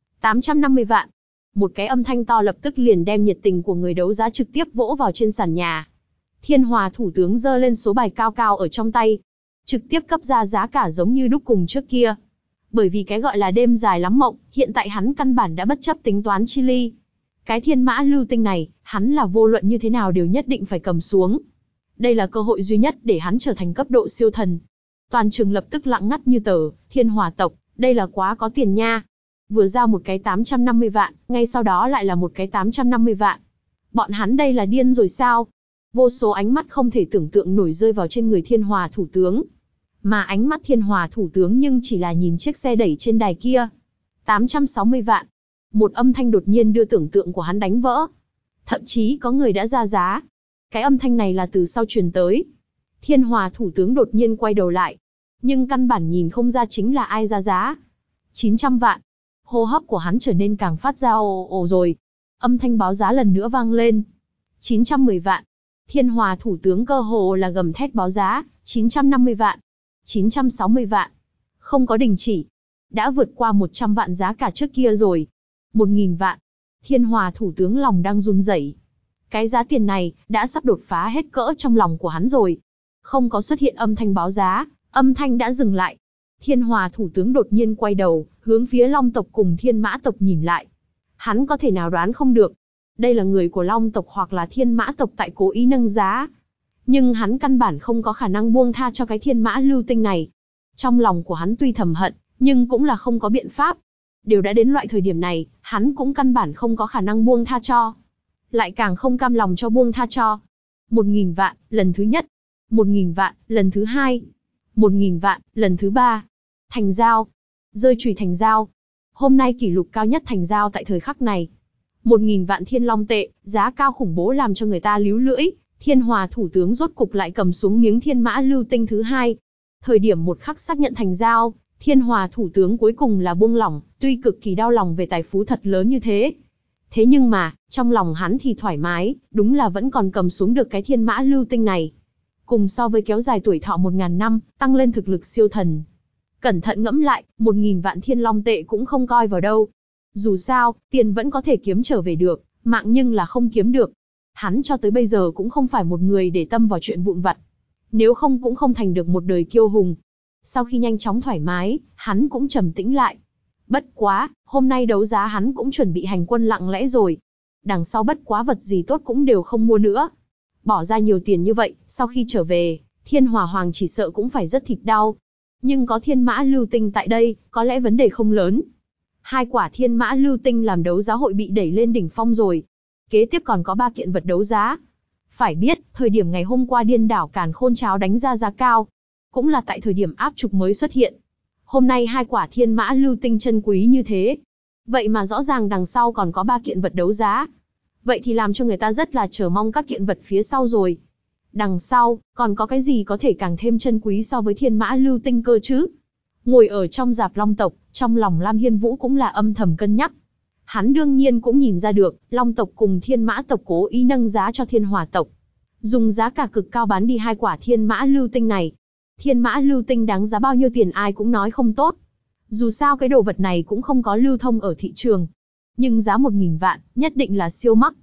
850 vạn. Một cái âm thanh to lập tức liền đem nhiệt tình của người đấu giá trực tiếp vỗ vào trên sàn nhà. Thiên Hòa thủ tướng giơ lên số bài cao cao ở trong tay. Trực tiếp cấp ra giá cả giống như đúc cùng trước kia. Bởi vì cái gọi là đêm dài lắm mộng, hiện tại hắn căn bản đã bất chấp tính toán chi ly. Cái Thiên Mã Lưu Tinh này, hắn là vô luận như thế nào đều nhất định phải cầm xuống. Đây là cơ hội duy nhất để hắn trở thành cấp độ siêu thần. Toàn trường lập tức lặng ngắt như tờ. Thiên Hỏa tộc, đây là quá có tiền nha. Vừa giao một cái 850 vạn, ngay sau đó lại là một cái 850 vạn. Bọn hắn đây là điên rồi sao? Vô số ánh mắt không thể tưởng tượng nổi rơi vào trên người Thiên Hỏa thủ tướng. Mà ánh mắt Thiên Hỏa thủ tướng nhưng chỉ là nhìn chiếc xe đẩy trên đài kia. 860 vạn. Một âm thanh đột nhiên đưa tưởng tượng của hắn đánh vỡ. Thậm chí có người đã ra giá. Cái âm thanh này là từ sau truyền tới. Thiên Hỏa thủ tướng đột nhiên quay đầu lại. Nhưng căn bản nhìn không ra chính là ai ra giá. 900 vạn. Hô hấp của hắn trở nên càng phát ra ồ ồ rồi. Âm thanh báo giá lần nữa vang lên. 910 vạn. Thiên Hỏa thủ tướng cơ hồ là gầm thét báo giá. 950 vạn. 960 vạn. Không có đình chỉ. Đã vượt qua 100 vạn giá cả trước kia rồi. 1000 vạn. Thiên Hỏa thủ tướng lòng đang run rẩy. Cái giá tiền này đã sắp đột phá hết cỡ trong lòng của hắn rồi. Không có xuất hiện âm thanh báo giá, âm thanh đã dừng lại. Thiên Hỏa thủ tướng đột nhiên quay đầu, hướng phía Long tộc cùng Thiên Mã tộc nhìn lại. Hắn có thể nào đoán không được. Đây là người của Long tộc hoặc là Thiên Mã tộc tại cố ý nâng giá. Nhưng hắn căn bản không có khả năng buông tha cho cái Thiên Mã Lưu Tinh này. Trong lòng của hắn tuy thầm hận, nhưng cũng là không có biện pháp. Đều đã đến loại thời điểm này, hắn cũng căn bản không có khả năng buông tha cho. Lại càng không cam lòng cho buông tha cho. 1000 vạn, lần thứ nhất. 1000 vạn, lần thứ hai. 1000 vạn, lần thứ ba. Thành giao. Rơi chùy thành giao. Hôm nay kỷ lục cao nhất thành giao tại thời khắc này. 1000 vạn thiên long tệ, giá cao khủng bố làm cho người ta líu lưỡi. Thiên Hỏa thủ tướng rốt cục lại cầm xuống miếng Thiên Mã Lưu Tinh thứ hai. Thời điểm một khắc xác nhận thành giao, Thiên Hỏa thủ tướng cuối cùng là buông lỏng, tuy cực kỳ đau lòng về tài phú thật lớn như thế. Thế nhưng mà, trong lòng hắn thì thoải mái, đúng là vẫn còn cầm xuống được cái Thiên Mã Lưu Tinh này. Cùng so với kéo dài tuổi thọ 1000 năm, tăng lên thực lực siêu thần. Cẩn thận ngẫm lại, 1000 vạn thiên long tệ cũng không coi vào đâu. Dù sao, tiền vẫn có thể kiếm trở về được, mạng nhưng là không kiếm được. Hắn cho tới bây giờ cũng không phải một người để tâm vào chuyện vụn vặt. Nếu không cũng không thành được một đời kiêu hùng. Sau khi nhanh chóng thoải mái, hắn cũng trầm tĩnh lại. Bất quá, hôm nay đấu giá hắn cũng chuẩn bị hành quân lặng lẽ rồi. Đằng sau bất quá vật gì tốt cũng đều không mua nữa. Bỏ ra nhiều tiền như vậy, sau khi trở về, Thiên Hỏa Hoàng chỉ sợ cũng phải rất thịt đau. Nhưng có Thiên Mã Lưu Tinh tại đây, có lẽ vấn đề không lớn. Hai quả Thiên Mã Lưu Tinh làm đấu giá hội bị đẩy lên đỉnh phong rồi. Kế tiếp còn có 3 kiện vật đấu giá. Phải biết, thời điểm ngày hôm qua điên đảo Càn Khôn Cháo đánh ra giá cao. Cũng là tại thời điểm áp trục mới xuất hiện. Hôm nay 2 quả Thiên Mã Lưu Tinh chân quý như thế. Vậy mà rõ ràng đằng sau còn có 3 kiện vật đấu giá. Vậy thì làm cho người ta rất là chờ mong các kiện vật phía sau rồi. Đằng sau, còn có cái gì có thể càng thêm chân quý so với Thiên Mã Lưu Tinh cơ chứ? Ngồi ở trong rạp Long tộc, trong lòng Lam Hiên Vũ cũng là âm thầm cân nhắc. Hắn đương nhiên cũng nhìn ra được, Long tộc cùng Thiên Mã tộc cố ý nâng giá cho Thiên Hỏa tộc. Dùng giá cả cực cao bán đi 2 quả Thiên Mã Lưu Tinh này. Thiên Mã Lưu Tinh đáng giá bao nhiêu tiền ai cũng nói không tốt. Dù sao cái đồ vật này cũng không có lưu thông ở thị trường. Nhưng giá 1000 vạn, nhất định là siêu mắc.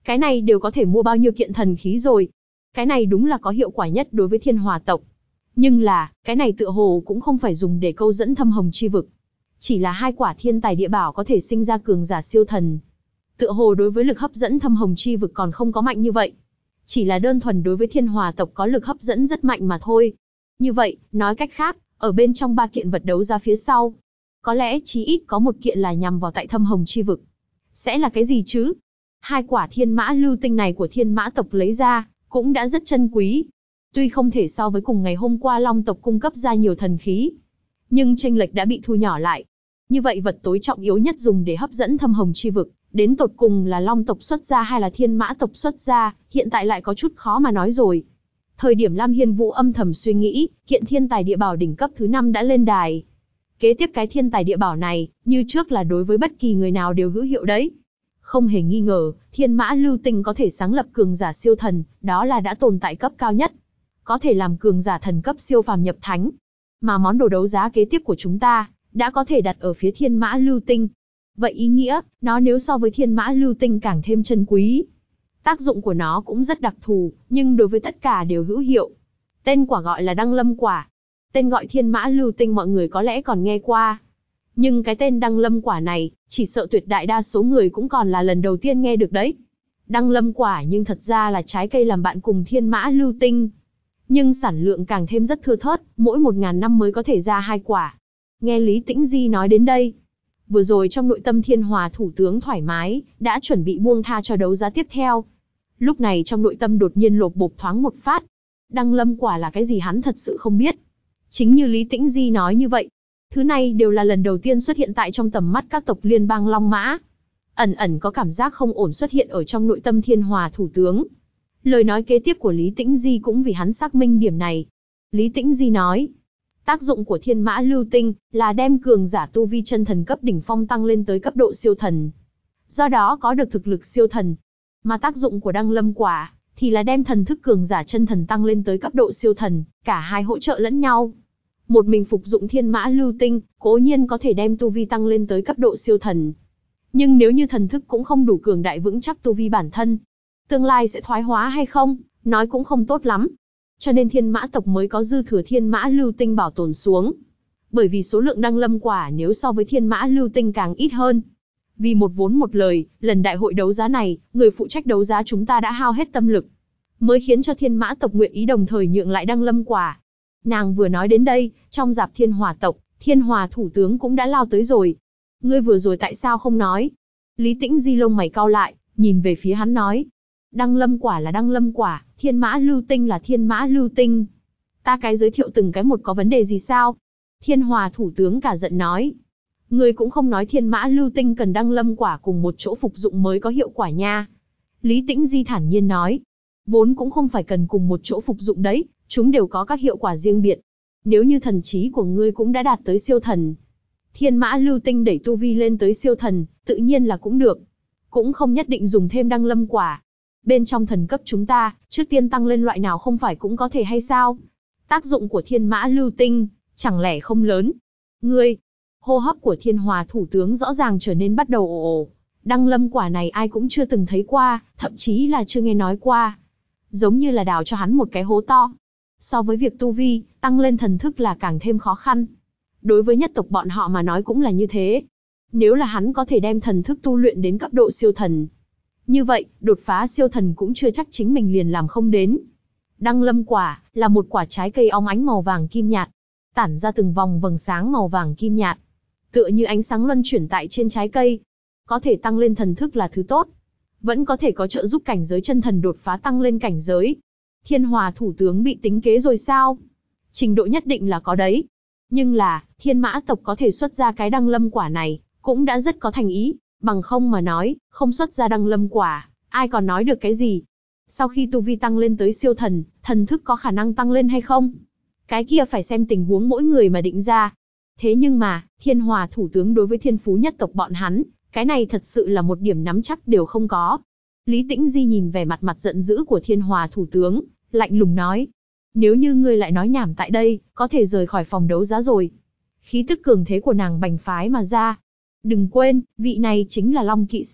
Cái này đều có thể mua bao nhiêu kiện thần khí rồi. Cái này đúng là có hiệu quả nhất đối với Thiên Hỏa tộc. Nhưng là, cái này tựa hồ cũng không phải dùng để câu dẫn Thâm Hồng chi vực. Chỉ là 2 quả thiên tài địa bảo có thể sinh ra cường giả siêu thần. Tựa hồ đối với lực hấp dẫn Thâm Hồng chi vực còn không có mạnh như vậy. Chỉ là đơn thuần đối với Thiên Hỏa tộc có lực hấp dẫn rất mạnh mà thôi. Như vậy, nói cách khác, ở bên trong 3 kiện vật đấu giá phía sau, có lẽ chí ít có 1 kiện là nhằm vào tại Thâm Hồng chi vực. Sẽ là cái gì chứ? 2 quả thiên mã lưu tinh này của Thiên Mã tộc lấy ra, cũng đã rất chân quý. Tuy không thể so với cùng ngày hôm qua Long tộc cung cấp ra nhiều thần khí, nhưng chênh lệch đã bị thu nhỏ lại. Như vậy vật tối trọng yếu nhất dùng để hấp dẫn Thâm Hồng chi vực, đến tột cùng là Long tộc xuất ra hay là Thiên Mã tộc xuất ra, hiện tại lại có chút khó mà nói rồi. Thời điểm Lam Hiên Vũ âm thầm suy nghĩ, kiện thiên tài địa bảo đỉnh cấp thứ 5 đã lên đài. Kế tiếp cái thiên tài địa bảo này, như trước là đối với bất kỳ người nào đều hữu hiệu đấy. Không hề nghi ngờ, thiên mã lưu tinh có thể sáng lập cường giả siêu thần, đó là đã tồn tại cấp cao nhất. Có thể làm cường giả thần cấp siêu phàm nhập thánh. Mà món đồ đấu giá kế tiếp của chúng ta, đã có thể đặt ở phía thiên mã lưu tinh. Vậy ý nghĩa, nó nếu so với thiên mã lưu tinh càng thêm chân quý. Tác dụng của nó cũng rất đặc thù, nhưng đối với tất cả đều hữu hiệu. Tên quả gọi là Đăng Lâm quả. Tên gọi thiên mã lưu tinh mọi người có lẽ còn nghe qua. Nhưng cái tên Đăng Lâm quả này, chỉ sợ tuyệt đại đa số người cũng còn là lần đầu tiên nghe được đấy. Đăng Lâm quả nhưng thật ra là trái cây làm bạn cùng thiên mã lưu tinh. Nhưng sản lượng càng thêm rất thưa thớt, mỗi 1000 năm mới có thể ra 2 quả. Nghe Lý Tĩnh Di nói đến đây, vừa rồi trong nội tâm Thiên Hòa thủ tướng thoải mái, đã chuẩn bị buông tha cho đấu giá tiếp theo. Lúc này trong nội tâm đột nhiên lột bột thoáng một phát. Đăng Lâm quả là cái gì hắn thật sự không biết. Chính như Lý Tĩnh Di nói như vậy, thứ này đều là lần đầu tiên xuất hiện tại trong tầm mắt các tộc liên bang Long Mã. Ẩn ẩn có cảm giác không ổn xuất hiện ở trong nội tâm Thiên Hòa thủ tướng. Lời nói kế tiếp của Lý Tĩnh Di cũng vì hắn xác minh điểm này. Lý Tĩnh Di nói, tác dụng của thiên mã lưu tinh là đem cường giả tu vi chân thần cấp đỉnh phong tăng lên tới cấp độ siêu thần. Do đó có được thực lực siêu thần. Mà tác dụng của Đăng Lâm quả thì là đem thần thức cường giả chân thần tăng lên tới cấp độ siêu thần, cả hai hỗ trợ lẫn nhau. Một mình phục dụng thiên mã lưu tinh, cố nhiên có thể đem tu vi tăng lên tới cấp độ siêu thần. Nhưng nếu như thần thức cũng không đủ cường đại vững chắc tu vi bản thân, tương lai sẽ thoái hóa hay không, nói cũng không tốt lắm. Cho nên thiên mã tộc mới có dư thừa thiên mã lưu tinh bảo tồn xuống. Bởi vì số lượng Đăng Lâm quả nếu so với thiên mã lưu tinh càng ít hơn. Vì một vốn một lời, lần đại hội đấu giá này, người phụ trách đấu giá chúng ta đã hao hết tâm lực, mới khiến cho thiên mã tộc nguyện ý đồng thời nhượng lại Đăng Lâm quả. Nàng vừa nói đến đây, trong dạp Thiên Hòa tộc, Thiên Hòa thủ tướng cũng đã lao tới rồi. Ngươi vừa rồi tại sao không nói? Lý Tĩnh Di lông mày cau lại, nhìn về phía hắn nói. Đăng Lâm quả là Đăng Lâm quả, thiên mã lưu tinh là thiên mã lưu tinh. Ta cái giới thiệu từng cái một có vấn đề gì sao? Thiên Hòa thủ tướng cả giận nói. Ngươi cũng không nói thiên mã lưu tinh cần Đăng Lâm quả cùng một chỗ phục dụng mới có hiệu quả nha. Lý Tĩnh Di thản nhiên nói. Vốn cũng không phải cần cùng một chỗ phục dụng đấy, chúng đều có các hiệu quả riêng biệt. Nếu như thần trí của ngươi cũng đã đạt tới siêu thần, thiên mã lưu tinh đẩy tu vi lên tới siêu thần, tự nhiên là cũng được. Cũng không nhất định dùng thêm Đăng Lâm quả. Bên trong thần cấp chúng ta, trước tiên tăng lên loại nào không phải cũng có thể hay sao? Tác dụng của thiên mã lưu tinh, chẳng lẽ không lớn? Ngươi, hô hấp của Thiên Hòa thủ tướng rõ ràng trở nên bắt đầu ồ ồ. Đăng Lâm quả này ai cũng chưa từng thấy qua, thậm chí là chưa nghe nói qua. Giống như là đào cho hắn một cái hố to. So với việc tu vi, tăng lên thần thức là càng thêm khó khăn. Đối với nhất tộc bọn họ mà nói cũng là như thế. Nếu là hắn có thể đem thần thức tu luyện đến cấp độ siêu thần, như vậy, đột phá siêu thần cũng chưa chắc chính mình liền làm không đến. Đăng Lâm quả là một quả trái cây óng ánh màu vàng kim nhạt, tản ra từng vòng vầng sáng màu vàng kim nhạt, tựa như ánh sáng luân chuyển tại trên trái cây. Có thể tăng lên thần thức là thứ tốt, vẫn có thể có trợ giúp cảnh giới chân thần đột phá tăng lên cảnh giới. Thiên Hòa thủ tướng bị tính kế rồi sao? Trình độ nhất định là có đấy. Nhưng là, thiên mã tộc có thể xuất ra cái Đăng Lâm quả này, cũng đã rất có thành ý. Bằng không mà nói, không xuất ra Đăng Lâm quả, ai còn nói được cái gì? Sau khi tu vi tăng lên tới siêu thần, thần thức có khả năng tăng lên hay không? Cái kia phải xem tình huống mỗi người mà định ra. Thế nhưng mà, Thiên Hòa thủ tướng đối với thiên phú nhất tộc bọn hắn, cái này thật sự là một điểm nắm chắc đều không có. Lý Tĩnh Di nhìn vẻ mặt giận dữ của Thiên Hòa thủ tướng, lạnh lùng nói. Nếu như ngươi lại nói nhảm tại đây, có thể rời khỏi phòng đấu giá rồi. Khí tức cường thế của nàng bành phái mà ra. Đừng quên, vị này chính là Long kỵ sĩ,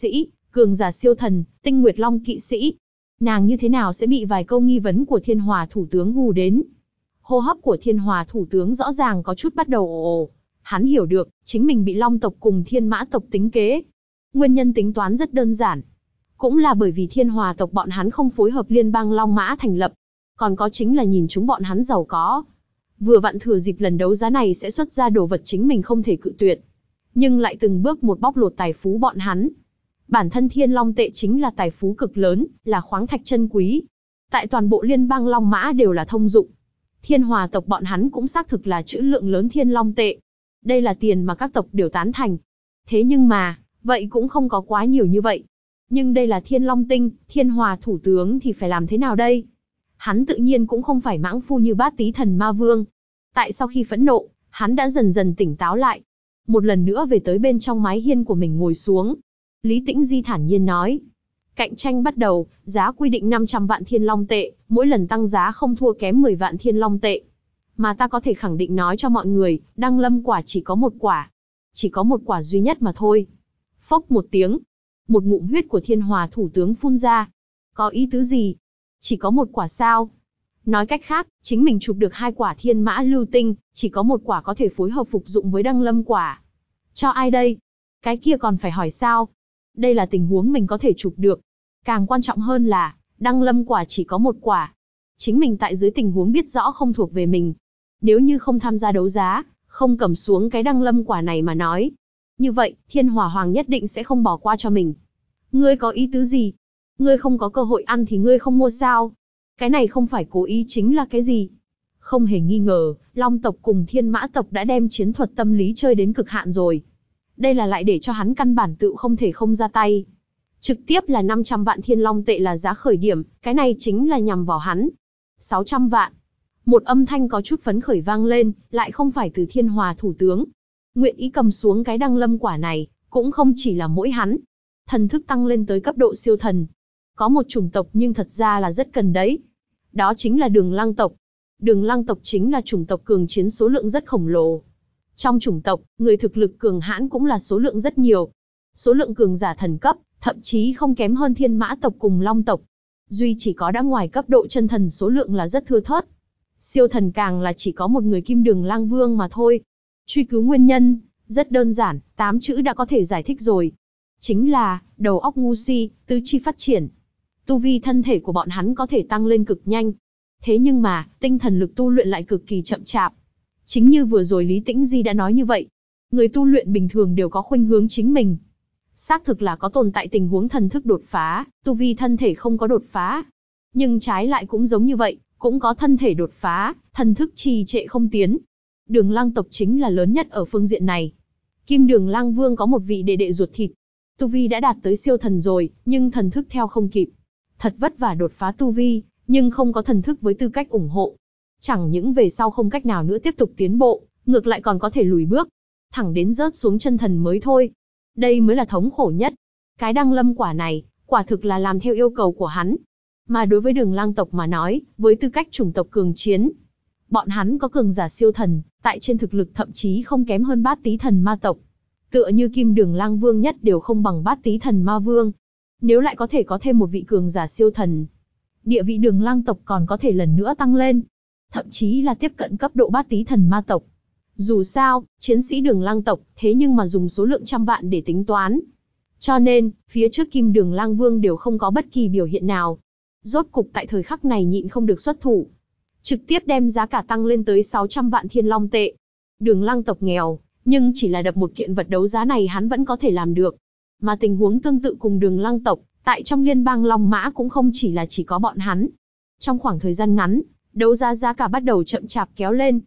Cường giả siêu thần, Tinh Nguyệt Long kỵ sĩ. Nàng như thế nào sẽ bị vài câu nghi vấn của Thiên Hòa thủ tướng hù đến? Hô hấp của Thiên Hòa thủ tướng rõ ràng có chút bắt đầu ồ ồ. Hắn hiểu được, chính mình bị Long tộc cùng Thiên Mã tộc tính kế. Nguyên nhân tính toán rất đơn giản. Cũng là bởi vì Thiên Hòa tộc bọn hắn không phối hợp liên bang Long Mã thành lập. Còn có chính là nhìn chúng bọn hắn giàu có. Vừa vặn thừa dịp lần đấu giá này sẽ xuất ra đồ vật chính mình không thể cự tuyệt. Nhưng lại từng bước một bóc lột tài phú bọn hắn. Bản thân Thiên Long tệ chính là tài phú cực lớn, là khoáng thạch chân quý. Tại toàn bộ liên bang Long Mã đều là thông dụng. Thiên Hòa tộc bọn hắn cũng xác thực là trữ lượng lớn Thiên Long tệ. Đây là tiền mà các tộc đều tán thành. Thế nhưng mà, vậy cũng không có quá nhiều như vậy. Nhưng đây là Thiên Long tinh, Thiên Hòa thủ tướng thì phải làm thế nào đây? Hắn tự nhiên cũng không phải mãng phu như Bát Tý Thần Ma Vương. Tại sau khi phẫn nộ, hắn đã dần dần tỉnh táo lại. Một lần nữa về tới bên trong mái hiên của mình ngồi xuống. Lý Tĩnh Di thản nhiên nói. Cạnh tranh bắt đầu, giá quy định 500 vạn Thiên Long tệ, mỗi lần tăng giá không thua kém 10 vạn Thiên Long tệ. Mà ta có thể khẳng định nói cho mọi người, Đăng Lâm quả chỉ có một quả. Chỉ có một quả duy nhất mà thôi. Phốc một tiếng. Một ngụm huyết của Thiên Hòa thủ tướng phun ra. Có ý tứ gì? Chỉ có một quả sao? Nói cách khác, chính mình chụp được 2 quả Thiên Mã Lưu Tinh, chỉ có một quả có thể phối hợp phục dụng với Đăng Lâm quả. Cho ai đây? Cái kia còn phải hỏi sao? Đây là tình huống mình có thể chụp được. Càng quan trọng hơn là, Đăng Lâm quả chỉ có một quả. Chính mình tại dưới tình huống biết rõ không thuộc về mình. Nếu như không tham gia đấu giá, không cầm xuống cái Đăng Lâm quả này mà nói. Như vậy, Thiên Hỏa Hoàng nhất định sẽ không bỏ qua cho mình. Ngươi có ý tứ gì? Ngươi không có cơ hội ăn thì ngươi không mua sao? Cái này không phải cố ý chính là cái gì? Không hề nghi ngờ, Long tộc cùng Thiên Mã tộc đã đem chiến thuật tâm lý chơi đến cực hạn rồi. Đây là lại để cho hắn căn bản tự không thể không ra tay. Trực tiếp là 500 vạn Thiên Long tệ là giá khởi điểm, cái này chính là nhằm vào hắn. 600 vạn. Một âm thanh có chút phấn khởi vang lên, lại không phải từ Thiên Hòa thủ tướng. Nguyện ý cầm xuống cái Đăng Lâm quả này, cũng không chỉ là mỗi hắn. Thần thức tăng lên tới cấp độ siêu thần. Có một chủng tộc nhưng thật ra là rất cần đấy. Đó chính là Đường Lăng tộc. Đường Lăng tộc chính là chủng tộc cường chiến số lượng rất khổng lồ. Trong chủng tộc, người thực lực cường hãn cũng là số lượng rất nhiều. Số lượng cường giả thần cấp, thậm chí không kém hơn Thiên Mã tộc cùng Long tộc. Duy chỉ có đã ngoài cấp độ chân thần số lượng là rất thưa thớt. Siêu thần càng là chỉ có một người Kim Đường Lang Vương mà thôi. Truy cứu nguyên nhân, rất đơn giản, 8 chữ đã có thể giải thích rồi. Chính là, đầu óc ngu si, tứ chi phát triển. Tu vi thân thể của bọn hắn có thể tăng lên cực nhanh. Thế nhưng mà, tinh thần lực tu luyện lại cực kỳ chậm chạp. Chính như vừa rồi Lý Tĩnh Di đã nói như vậy. Người tu luyện bình thường đều có khuynh hướng chính mình. Xác thực là có tồn tại tình huống thần thức đột phá, tu vi thân thể không có đột phá. Nhưng trái lại cũng giống như vậy, cũng có thân thể đột phá, thần thức trì trệ không tiến. Đường Lăng tộc chính là lớn nhất ở phương diện này. Kim Đường Lang Vương có một vị đệ đệ ruột thịt. Tu vi đã đạt tới siêu thần rồi, nhưng thần thức theo không kịp. Thật vất vả đột phá tu vi, nhưng không có thần thức với tư cách ủng hộ. Chẳng những về sau không cách nào nữa tiếp tục tiến bộ, ngược lại còn có thể lùi bước. Thẳng đến rớt xuống chân thần mới thôi. Đây mới là thống khổ nhất. Cái Đăng Lâm quả này, quả thực là làm theo yêu cầu của hắn. Mà đối với Đường Lang tộc mà nói, với tư cách chủng tộc cường chiến, bọn hắn có cường giả siêu thần, tại trên thực lực thậm chí không kém hơn Bát Tý Thần Ma tộc. Tựa như Kim Đường Lang Vương nhất đều không bằng Bát Tý Thần Ma Vương. Nếu lại có thể có thêm một vị cường giả siêu thần, địa vị Đường Lang tộc còn có thể lần nữa tăng lên, thậm chí là tiếp cận cấp độ Bát Tý Thần Ma tộc. Dù sao, chiến sĩ Đường Lang tộc, thế nhưng mà dùng số lượng trăm vạn để tính toán. Cho nên, phía trước Kim Đường Lang Vương đều không có bất kỳ biểu hiện nào. Rốt cục tại thời khắc này nhịn không được xuất thủ. Trực tiếp đem giá cả tăng lên tới 600 vạn Thiên Long tệ. Đường Lang tộc nghèo, nhưng chỉ là đập một kiện vật đấu giá này hắn vẫn có thể làm được. Mà tình huống tương tự cùng Đường Lang tộc, tại trong liên bang Long Mã cũng không chỉ có bọn hắn. Trong khoảng thời gian ngắn, đấu giá giá cả bắt đầu chậm chạp kéo lên.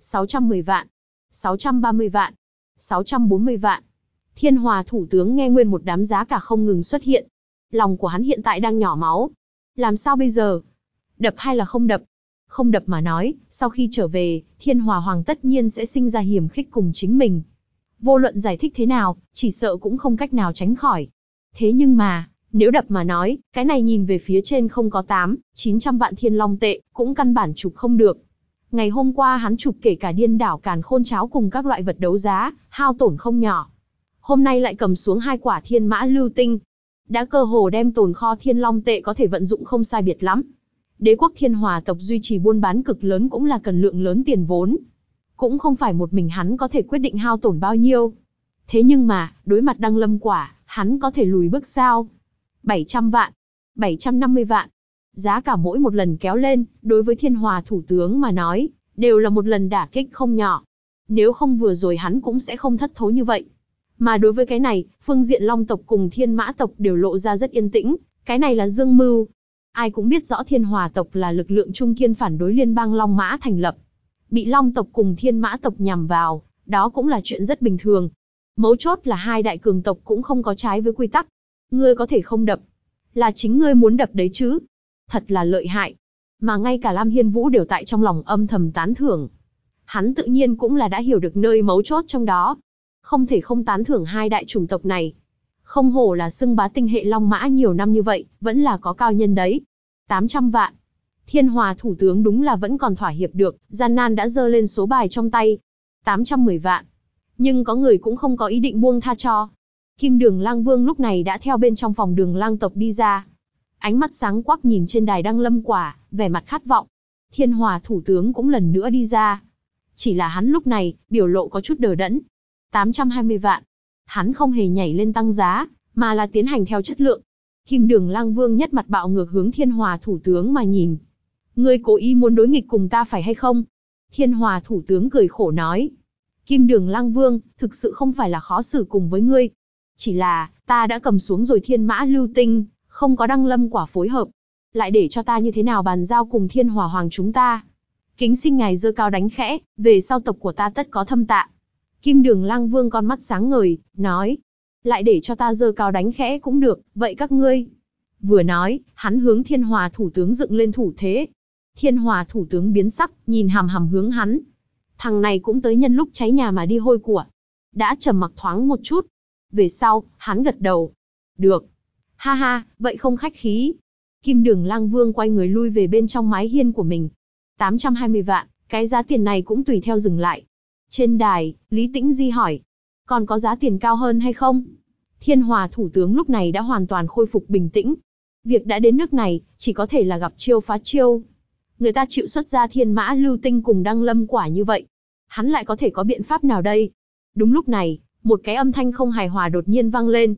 610 vạn, 630 vạn, 640 vạn. Thiên Hòa thủ tướng nghe nguyên một đám giá cả không ngừng xuất hiện. Lòng của hắn hiện tại đang nhỏ máu. Làm sao bây giờ? Đập hay là không đập? Không đập mà nói, sau khi trở về, Thiên Hòa Hoàng tất nhiên sẽ sinh ra hiểm khích cùng chính mình. Vô luận giải thích thế nào, chỉ sợ cũng không cách nào tránh khỏi. Thế nhưng mà, nếu đập mà nói, cái này nhìn về phía trên không có 900 vạn Thiên Long tệ, cũng căn bản chụp không được. Ngày hôm qua hắn chụp kể cả Điên Đảo Càn Khôn Cháo cùng các loại vật đấu giá, hao tổn không nhỏ. Hôm nay lại cầm xuống 2 quả Thiên Mã Lưu Tinh. đã cơ hồ đem tồn kho Thiên Long tệ có thể vận dụng không sai biệt lắm. Đế quốc Thiên Hòa tộc duy trì buôn bán cực lớn cũng là cần lượng lớn tiền vốn. Cũng không phải một mình hắn có thể quyết định hao tổn bao nhiêu. Thế nhưng mà, đối mặt Đăng Lâm quả, hắn có thể lùi bước sao? 700 vạn, 750 vạn. Giá cả mỗi một lần kéo lên, đối với Thiên Hòa thủ tướng mà nói, đều là một lần đả kích không nhỏ. Nếu không vừa rồi hắn cũng sẽ không thất thố như vậy. Mà đối với cái này, phương diện Long tộc cùng Thiên Mã tộc đều lộ ra rất yên tĩnh, cái này là dương mưu. Ai cũng biết rõ Thiên Hòa tộc là lực lượng trung kiên phản đối liên bang Long Mã thành lập. Bị Long tộc cùng Thiên Mã tộc nhằm vào, đó cũng là chuyện rất bình thường. Mấu chốt là hai đại cường tộc cũng không có trái với quy tắc. Ngươi có thể không đập, là chính ngươi muốn đập đấy chứ. Thật là lợi hại. Mà ngay cả Lam Hiên Vũ đều tại trong lòng âm thầm tán thưởng. Hắn tự nhiên cũng là đã hiểu được nơi mấu chốt trong đó. Không thể không tán thưởng hai đại chủng tộc này. Không hổ là xưng bá tinh hệ Long Mã nhiều năm như vậy, vẫn là có cao nhân đấy. 800 vạn. Thiên Hòa thủ tướng đúng là vẫn còn thỏa hiệp được, gian nan đã giơ lên số bài trong tay. 810 vạn. Nhưng có người cũng không có ý định buông tha cho. Kim Đường Lang Vương lúc này đã theo bên trong phòng Đường Lang tộc đi ra. Ánh mắt sáng quắc nhìn trên đài Đăng Lâm quả, vẻ mặt khát vọng. Thiên Hòa thủ tướng cũng lần nữa đi ra. Chỉ là hắn lúc này, biểu lộ có chút đờ đẫn. 820 vạn. Hắn không hề nhảy lên tăng giá, mà là tiến hành theo chất lượng. Kim Đường Lang Vương nhất mặt bạo ngược hướng Thiên Hòa thủ tướng mà nhìn. Ngươi cố ý muốn đối nghịch cùng ta phải hay không? Thiên Hòa thủ tướng cười khổ nói. Kim Đường Lang Vương, thực sự không phải là khó xử cùng với ngươi. Chỉ là, ta đã cầm xuống rồi Thiên Mã Lưu Tinh, không có Đăng Lâm quả phối hợp. Lại để cho ta như thế nào bàn giao cùng Thiên Hòa Hoàng chúng ta? Kính xin ngài giơ cao đánh khẽ, về sau tộc của ta tất có thâm tạ. Kim Đường Lang Vương con mắt sáng ngời, nói. Lại để cho ta giơ cao đánh khẽ cũng được, vậy các ngươi. Vừa nói, hắn hướng Thiên Hòa thủ tướng dựng lên thủ thế. Thiên Hòa thủ tướng biến sắc, nhìn hằm hằm hướng hắn. Thằng này cũng tới nhân lúc cháy nhà mà đi hôi của. Đã trầm mặc thoáng một chút. Về sau, hắn gật đầu. Được. Ha ha, vậy không khách khí. Kim Đường Lang Vương quay người lui về bên trong mái hiên của mình. 820 vạn, cái giá tiền này cũng tùy theo dừng lại. Trên đài, Lý Tĩnh Di hỏi. Còn có giá tiền cao hơn hay không? Thiên Hòa thủ tướng lúc này đã hoàn toàn khôi phục bình tĩnh. Việc đã đến nước này, chỉ có thể là gặp chiêu phá chiêu. Người ta chịu xuất ra Thiên Mã Lưu Tinh cùng Đăng Lâm quả như vậy. Hắn lại có thể có biện pháp nào đây? Đúng lúc này, một cái âm thanh không hài hòa đột nhiên vang lên.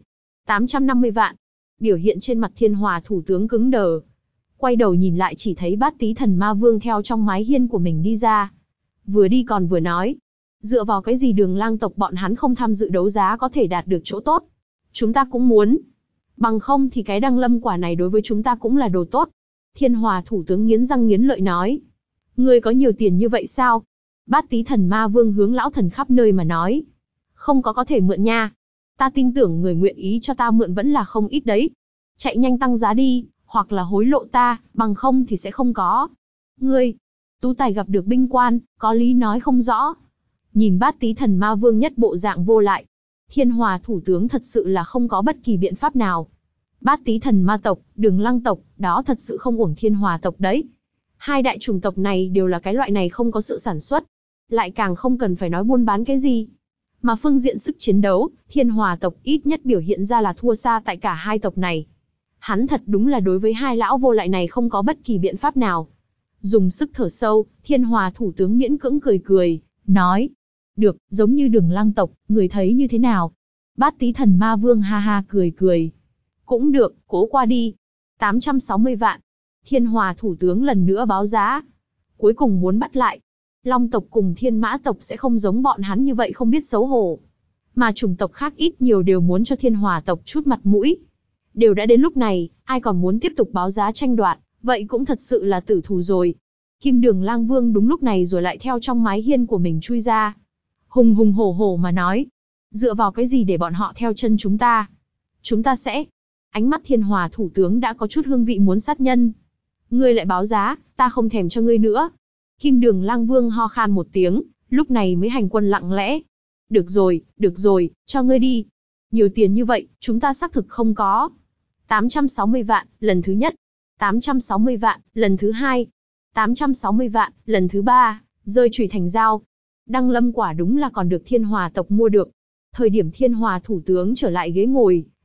850 vạn. Biểu hiện trên mặt Thiên Hòa thủ tướng cứng đờ. Quay đầu nhìn lại chỉ thấy Bát Tý Thần Ma Vương theo trong mái hiên của mình đi ra. Vừa đi còn vừa nói. Dựa vào cái gì Đường Lang tộc bọn hắn không tham dự đấu giá có thể đạt được chỗ tốt? Chúng ta cũng muốn. Bằng không thì cái Đăng Lâm quả này đối với chúng ta cũng là đồ tốt. Thiên Hòa thủ tướng nghiến răng nghiến lợi nói. Ngươi có nhiều tiền như vậy sao? Bát Tý Thần Ma Vương hướng lão thần khắp nơi mà nói. Không có thể mượn nha. Ta tin tưởng người nguyện ý cho ta mượn vẫn là không ít đấy. Chạy nhanh tăng giá đi, hoặc là hối lộ ta, bằng không thì sẽ không có. Ngươi, tú tài gặp được binh quan, có lý nói không rõ. Nhìn Bát Tý Thần Ma Vương nhất bộ dạng vô lại. Thiên Hòa thủ tướng thật sự là không có bất kỳ biện pháp nào. Bát Tý Thần Ma tộc, Đường Lăng tộc, đó thật sự không uổng Thiên Hòa tộc đấy. Hai đại chủng tộc này đều là cái loại này không có sự sản xuất. Lại càng không cần phải nói buôn bán cái gì. Mà phương diện sức chiến đấu, Thiên Hòa tộc ít nhất biểu hiện ra là thua xa tại cả hai tộc này. Hắn thật đúng là đối với hai lão vô lại này không có bất kỳ biện pháp nào. Dùng sức thở sâu, Thiên Hòa thủ tướng miễn cưỡng cười cười, nói. Được, giống như Đường Lăng tộc, người thấy như thế nào? Bát Tý Thần Ma Vương ha ha cười cười. Cũng được, cố qua đi. 860 vạn. Thiên Hòa thủ tướng lần nữa báo giá. Cuối cùng muốn bắt lại. Long tộc cùng Thiên Mã tộc sẽ không giống bọn hắn như vậy không biết xấu hổ. Mà chủng tộc khác ít nhiều đều muốn cho Thiên Hòa tộc chút mặt mũi. Đều đã đến lúc này, ai còn muốn tiếp tục báo giá tranh đoạt, vậy cũng thật sự là tử thù rồi. Kim Đường Lang Vương đúng lúc này rồi lại theo trong mái hiên của mình chui ra. Hùng hùng hổ hổ mà nói. Dựa vào cái gì để bọn họ theo chân chúng ta? Chúng ta sẽ... Ánh mắt Thiên Hòa thủ tướng đã có chút hương vị muốn sát nhân. Ngươi lại báo giá, ta không thèm cho ngươi nữa. Kim Đường Lang Vương ho khan một tiếng, lúc này mới hành quân lặng lẽ. Được rồi, cho ngươi đi. Nhiều tiền như vậy, chúng ta xác thực không có. 860 vạn, lần thứ nhất. 860 vạn, lần thứ hai. 860 vạn, lần thứ ba, rơi chùy thành dao. Đăng Lâm quả đúng là còn được Thiên Hòa tộc mua được. Thời điểm Thiên Hòa thủ tướng trở lại ghế ngồi,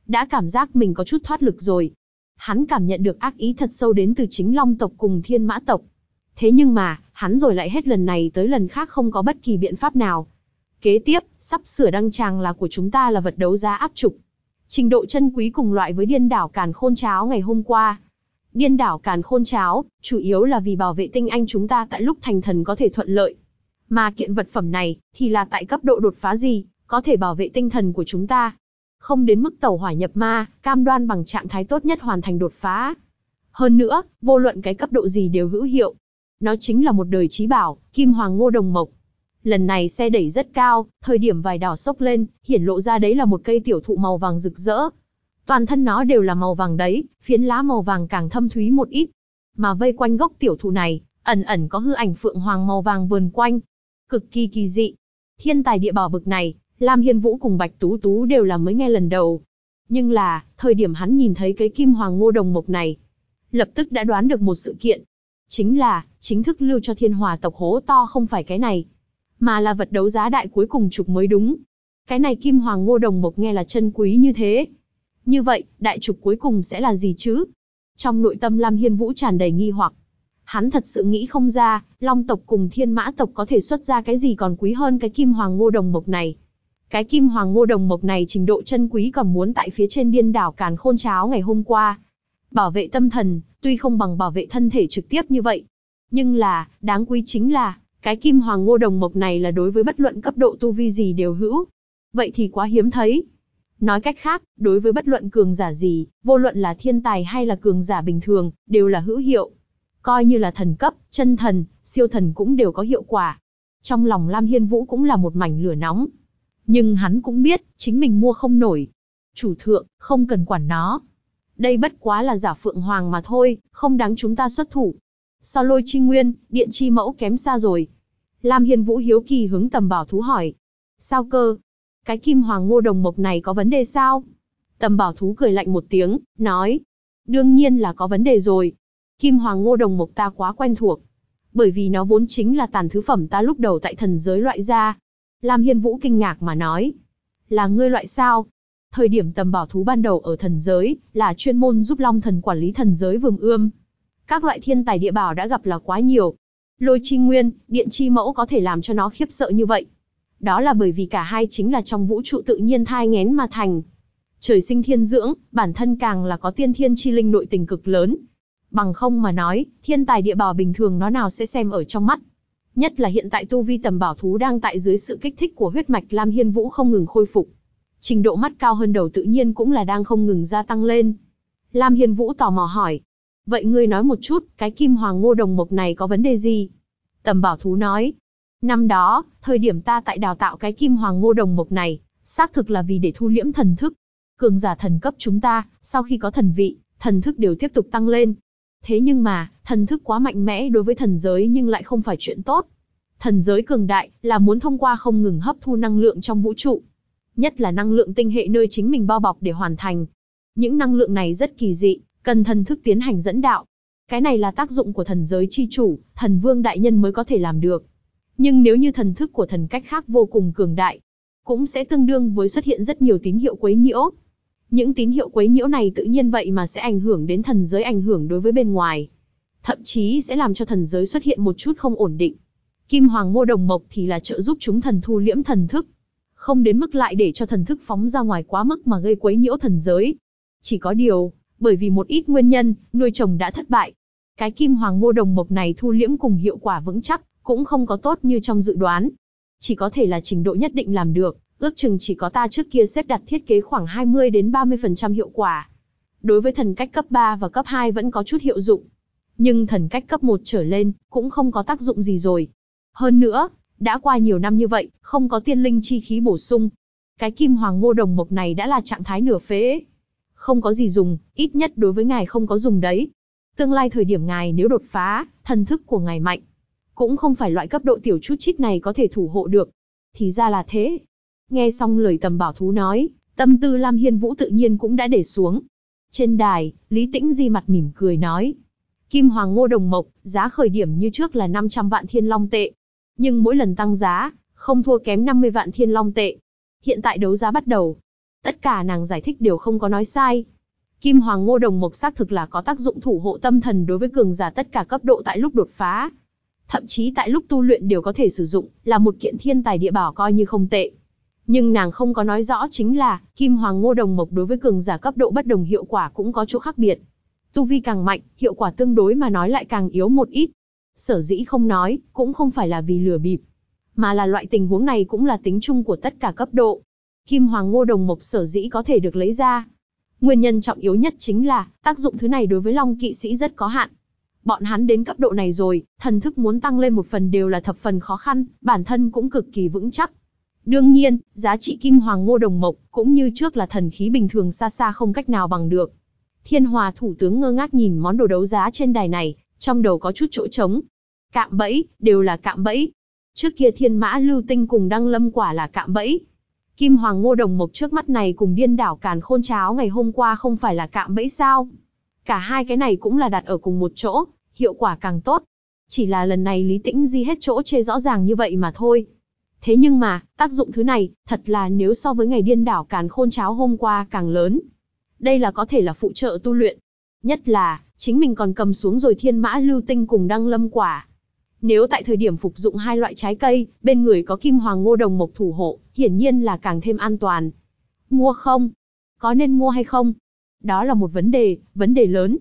đã cảm giác mình có chút thoát lực rồi. Hắn cảm nhận được ác ý thật sâu đến từ chính Long tộc cùng Thiên Mã tộc. Thế nhưng mà, hắn rồi lại hết lần này tới lần khác không có bất kỳ biện pháp nào. Kế tiếp, sắp sửa đăng tràng là của chúng ta là vật đấu giá áp trục. Trình độ chân quý cùng loại với điên đảo Càn Khôn Cháo ngày hôm qua. Điên đảo Càn Khôn Cháo, chủ yếu là vì bảo vệ tinh anh chúng ta tại lúc thành thần có thể thuận lợi. Mà kiện vật phẩm này, thì là tại cấp độ đột phá gì, có thể bảo vệ tinh thần của chúng ta. Không đến mức tẩu hỏa nhập ma, cam đoan bằng trạng thái tốt nhất hoàn thành đột phá. Hơn nữa, vô luận cái cấp độ gì đều hữu hiệu. Nó chính là một đời chí bảo, Kim Hoàng Ngô Đồng Mộc. Lần này xe đẩy rất cao, thời điểm vài đỏ xốc lên, hiển lộ ra đấy là một cây tiểu thụ màu vàng rực rỡ. Toàn thân nó đều là màu vàng đấy, phiến lá màu vàng càng thâm thúy một ít. Mà vây quanh gốc tiểu thụ này, ẩn ẩn có hư ảnh phượng hoàng màu vàng vờn quanh. Cực kỳ kỳ dị. Thiên tài địa bảo bực này, Lam Hiên Vũ cùng Bạch Tú Tú đều là mới nghe lần đầu. Nhưng là, thời điểm hắn nhìn thấy cái Kim Hoàng Ngô Đồng Mộc này, lập tức đã đoán được một sự kiện. Chính là, chính thức lưu cho Thiên Hỏa tộc hố to không phải cái này, mà là vật đấu giá đại cuối cùng trục mới đúng. Cái này Kim Hoàng Ngô Đồng Mộc nghe là chân quý như thế. Như vậy, đại trục cuối cùng sẽ là gì chứ? Trong nội tâm Lam Hiên Vũ tràn đầy nghi hoặc. Hắn thật sự nghĩ không ra, Long tộc cùng Thiên Mã tộc có thể xuất ra cái gì còn quý hơn cái Kim Hoàng Ngô Đồng Mộc này. Cái Kim Hoàng Ngô Đồng Mộc này trình độ chân quý còn muốn tại phía trên điên đảo Càn Khôn Cháo ngày hôm qua. Bảo vệ tâm thần, tuy không bằng bảo vệ thân thể trực tiếp như vậy. Nhưng là, đáng quý chính là, cái Kim Hoàng Ngô Đồng Mộc này là đối với bất luận cấp độ tu vi gì đều hữu. Vậy thì quá hiếm thấy. Nói cách khác, đối với bất luận cường giả gì, vô luận là thiên tài hay là cường giả bình thường, đều là hữu hiệu. Coi như là thần cấp, chân thần, siêu thần cũng đều có hiệu quả. Trong lòng Lam Hiên Vũ cũng là một mảnh lửa nóng. Nhưng hắn cũng biết, chính mình mua không nổi. Chủ thượng, không cần quản nó. Đây bất quá là giả phượng hoàng mà thôi, không đáng chúng ta xuất thủ. So Lôi Chi Nguyên, Điện Chi Mẫu kém xa rồi. Lam Hiên Vũ hiếu kỳ hướng Tầm Bảo Thú hỏi. Sao cơ? Cái Kim Hoàng Ngô Đồng Mộc này có vấn đề sao? Tầm Bảo Thú cười lạnh một tiếng, nói. Đương nhiên là có vấn đề rồi. Kim Hoàng Ngô Đồng Mộc ta quá quen thuộc. Bởi vì nó vốn chính là tàn thứ phẩm ta lúc đầu tại thần giới loại ra. Lam Hiên Vũ kinh ngạc mà nói. Là ngươi loại sao? Thời điểm Tầm Bảo Thú ban đầu ở thần giới, là chuyên môn giúp Long Thần quản lý thần giới vườn ươm. Các loại thiên tài địa bảo đã gặp là quá nhiều. Lôi Chi Nguyên, Điện Chi Mẫu có thể làm cho nó khiếp sợ như vậy. Đó là bởi vì cả hai chính là trong vũ trụ tự nhiên thai nghén mà thành. Trời sinh thiên dưỡng, bản thân càng là có tiên thiên chi linh nội tình cực lớn. Bằng không mà nói, thiên tài địa bảo bình thường nó nào sẽ xem ở trong mắt. Nhất là hiện tại tu vi Tầm Bảo Thú đang tại dưới sự kích thích của huyết mạch Lam Hiên Vũ không ngừng khôi phục. Trình độ mắt cao hơn đầu tự nhiên cũng là đang không ngừng gia tăng lên. Lam Hiên Vũ tò mò hỏi. Vậy ngươi nói một chút, cái Kim Hoàng Ngô Đồng Mộc này có vấn đề gì? Tầm Bảo Thú nói. Năm đó, thời điểm ta tại đào tạo cái Kim Hoàng Ngô Đồng Mộc này, xác thực là vì để thu liễm thần thức. Cường giả thần cấp chúng ta, sau khi có thần vị, thần thức đều tiếp tục tăng lên. Thế nhưng mà, thần thức quá mạnh mẽ đối với thần giới nhưng lại không phải chuyện tốt. Thần giới cường đại, là muốn thông qua không ngừng hấp thu năng lượng trong vũ trụ. Nhất là năng lượng tinh hệ nơi chính mình bao bọc để hoàn thành. Những năng lượng này rất kỳ dị, cần thần thức tiến hành dẫn đạo. Cái này là tác dụng của thần giới chi chủ, thần vương đại nhân mới có thể làm được. Nhưng nếu như thần thức của thần cách khác vô cùng cường đại, cũng sẽ tương đương với xuất hiện rất nhiều tín hiệu quấy nhiễu. Những tín hiệu quấy nhiễu này tự nhiên vậy mà sẽ ảnh hưởng đến thần giới, ảnh hưởng đối với bên ngoài. Thậm chí sẽ làm cho thần giới xuất hiện một chút không ổn định. Kim Hoàng Ngô Đồng Mộc thì là trợ giúp chúng thần thu liễm thần thức. Không đến mức lại để cho thần thức phóng ra ngoài quá mức mà gây quấy nhiễu thần giới. Chỉ có điều, bởi vì một ít nguyên nhân, nuôi trồng đã thất bại. Cái Kim Hoàng Ngô Đồng Mộc này thu liễm cùng hiệu quả vững chắc, cũng không có tốt như trong dự đoán. Chỉ có thể là trình độ nhất định làm được, ước chừng chỉ có ta trước kia xếp đặt thiết kế khoảng 20 đến 30% hiệu quả. Đối với thần cách cấp 3 và cấp 2 vẫn có chút hiệu dụng. Nhưng thần cách cấp 1 trở lên, cũng không có tác dụng gì rồi. Hơn nữa, đã qua nhiều năm như vậy, không có tiên linh chi khí bổ sung. Cái Kim Hoàng Ngô Đồng Mộc này đã là trạng thái nửa phế. Không có gì dùng, ít nhất đối với ngài không có dùng đấy. Tương lai thời điểm ngài nếu đột phá, thần thức của ngài mạnh, cũng không phải loại cấp độ tiểu chút chít này có thể thủ hộ được. Thì ra là thế. Nghe xong lời Tầm Bảo Thú nói, tâm tư Lam Hiên Vũ tự nhiên cũng đã để xuống. Trên đài, Lý Tĩnh Di mặt mỉm cười nói. Kim Hoàng Ngô Đồng Mộc, giá khởi điểm như trước là 500 vạn thiên long tệ. Nhưng mỗi lần tăng giá, không thua kém 50 vạn thiên long tệ. Hiện tại đấu giá bắt đầu. Tất cả nàng giải thích đều không có nói sai. Kim Hoàng Ngô Đồng Mộc xác thực là có tác dụng thủ hộ tâm thần đối với cường giả tất cả cấp độ tại lúc đột phá. Thậm chí tại lúc tu luyện đều có thể sử dụng, là một kiện thiên tài địa bảo coi như không tệ. Nhưng nàng không có nói rõ chính là, Kim Hoàng Ngô Đồng Mộc đối với cường giả cấp độ bất đồng hiệu quả cũng có chỗ khác biệt. Tu vi càng mạnh, hiệu quả tương đối mà nói lại càng yếu một ít. Sở dĩ không nói, cũng không phải là vì lừa bịp, mà là loại tình huống này cũng là tính chung của tất cả cấp độ. Kim Hoàng Ngô Đồng Mộc sở dĩ có thể được lấy ra. Nguyên nhân trọng yếu nhất chính là, tác dụng thứ này đối với Long kỵ sĩ rất có hạn. Bọn hắn đến cấp độ này rồi, thần thức muốn tăng lên một phần đều là thập phần khó khăn, bản thân cũng cực kỳ vững chắc. Đương nhiên, giá trị Kim Hoàng Ngô Đồng Mộc, cũng như trước là thần khí bình thường xa xa không cách nào bằng được. Thiên Hòa thủ tướng ngơ ngác nhìn món đồ đấu giá trên đài này, trong đầu có chút chỗ trống. Cạm bẫy, đều là cạm bẫy. Trước kia Thiên Mã Lưu Tinh cùng Đăng Lâm quả là cạm bẫy. Kim Hoàng Ngô Đồng Mộc trước mắt này cùng Điên Đảo Càn Khôn Cháo ngày hôm qua không phải là cạm bẫy sao? Cả hai cái này cũng là đặt ở cùng một chỗ, hiệu quả càng tốt. Chỉ là lần này Lý Tĩnh Di hết chỗ chê rõ ràng như vậy mà thôi. Thế nhưng mà, tác dụng thứ này, thật là nếu so với ngày Điên Đảo Càn Khôn Cháo hôm qua càng lớn. Đây là có thể là phụ trợ tu luyện. Nhất là, chính mình còn cầm xuống rồi Thiên Mã Lưu Tinh cùng Đăng Lâm quả. Nếu tại thời điểm phục dụng hai loại trái cây, bên người có Kim Hoàng Ngô Đồng Mộc thủ hộ, hiển nhiên là càng thêm an toàn. Mua không? Có nên mua hay không? Đó là một vấn đề lớn.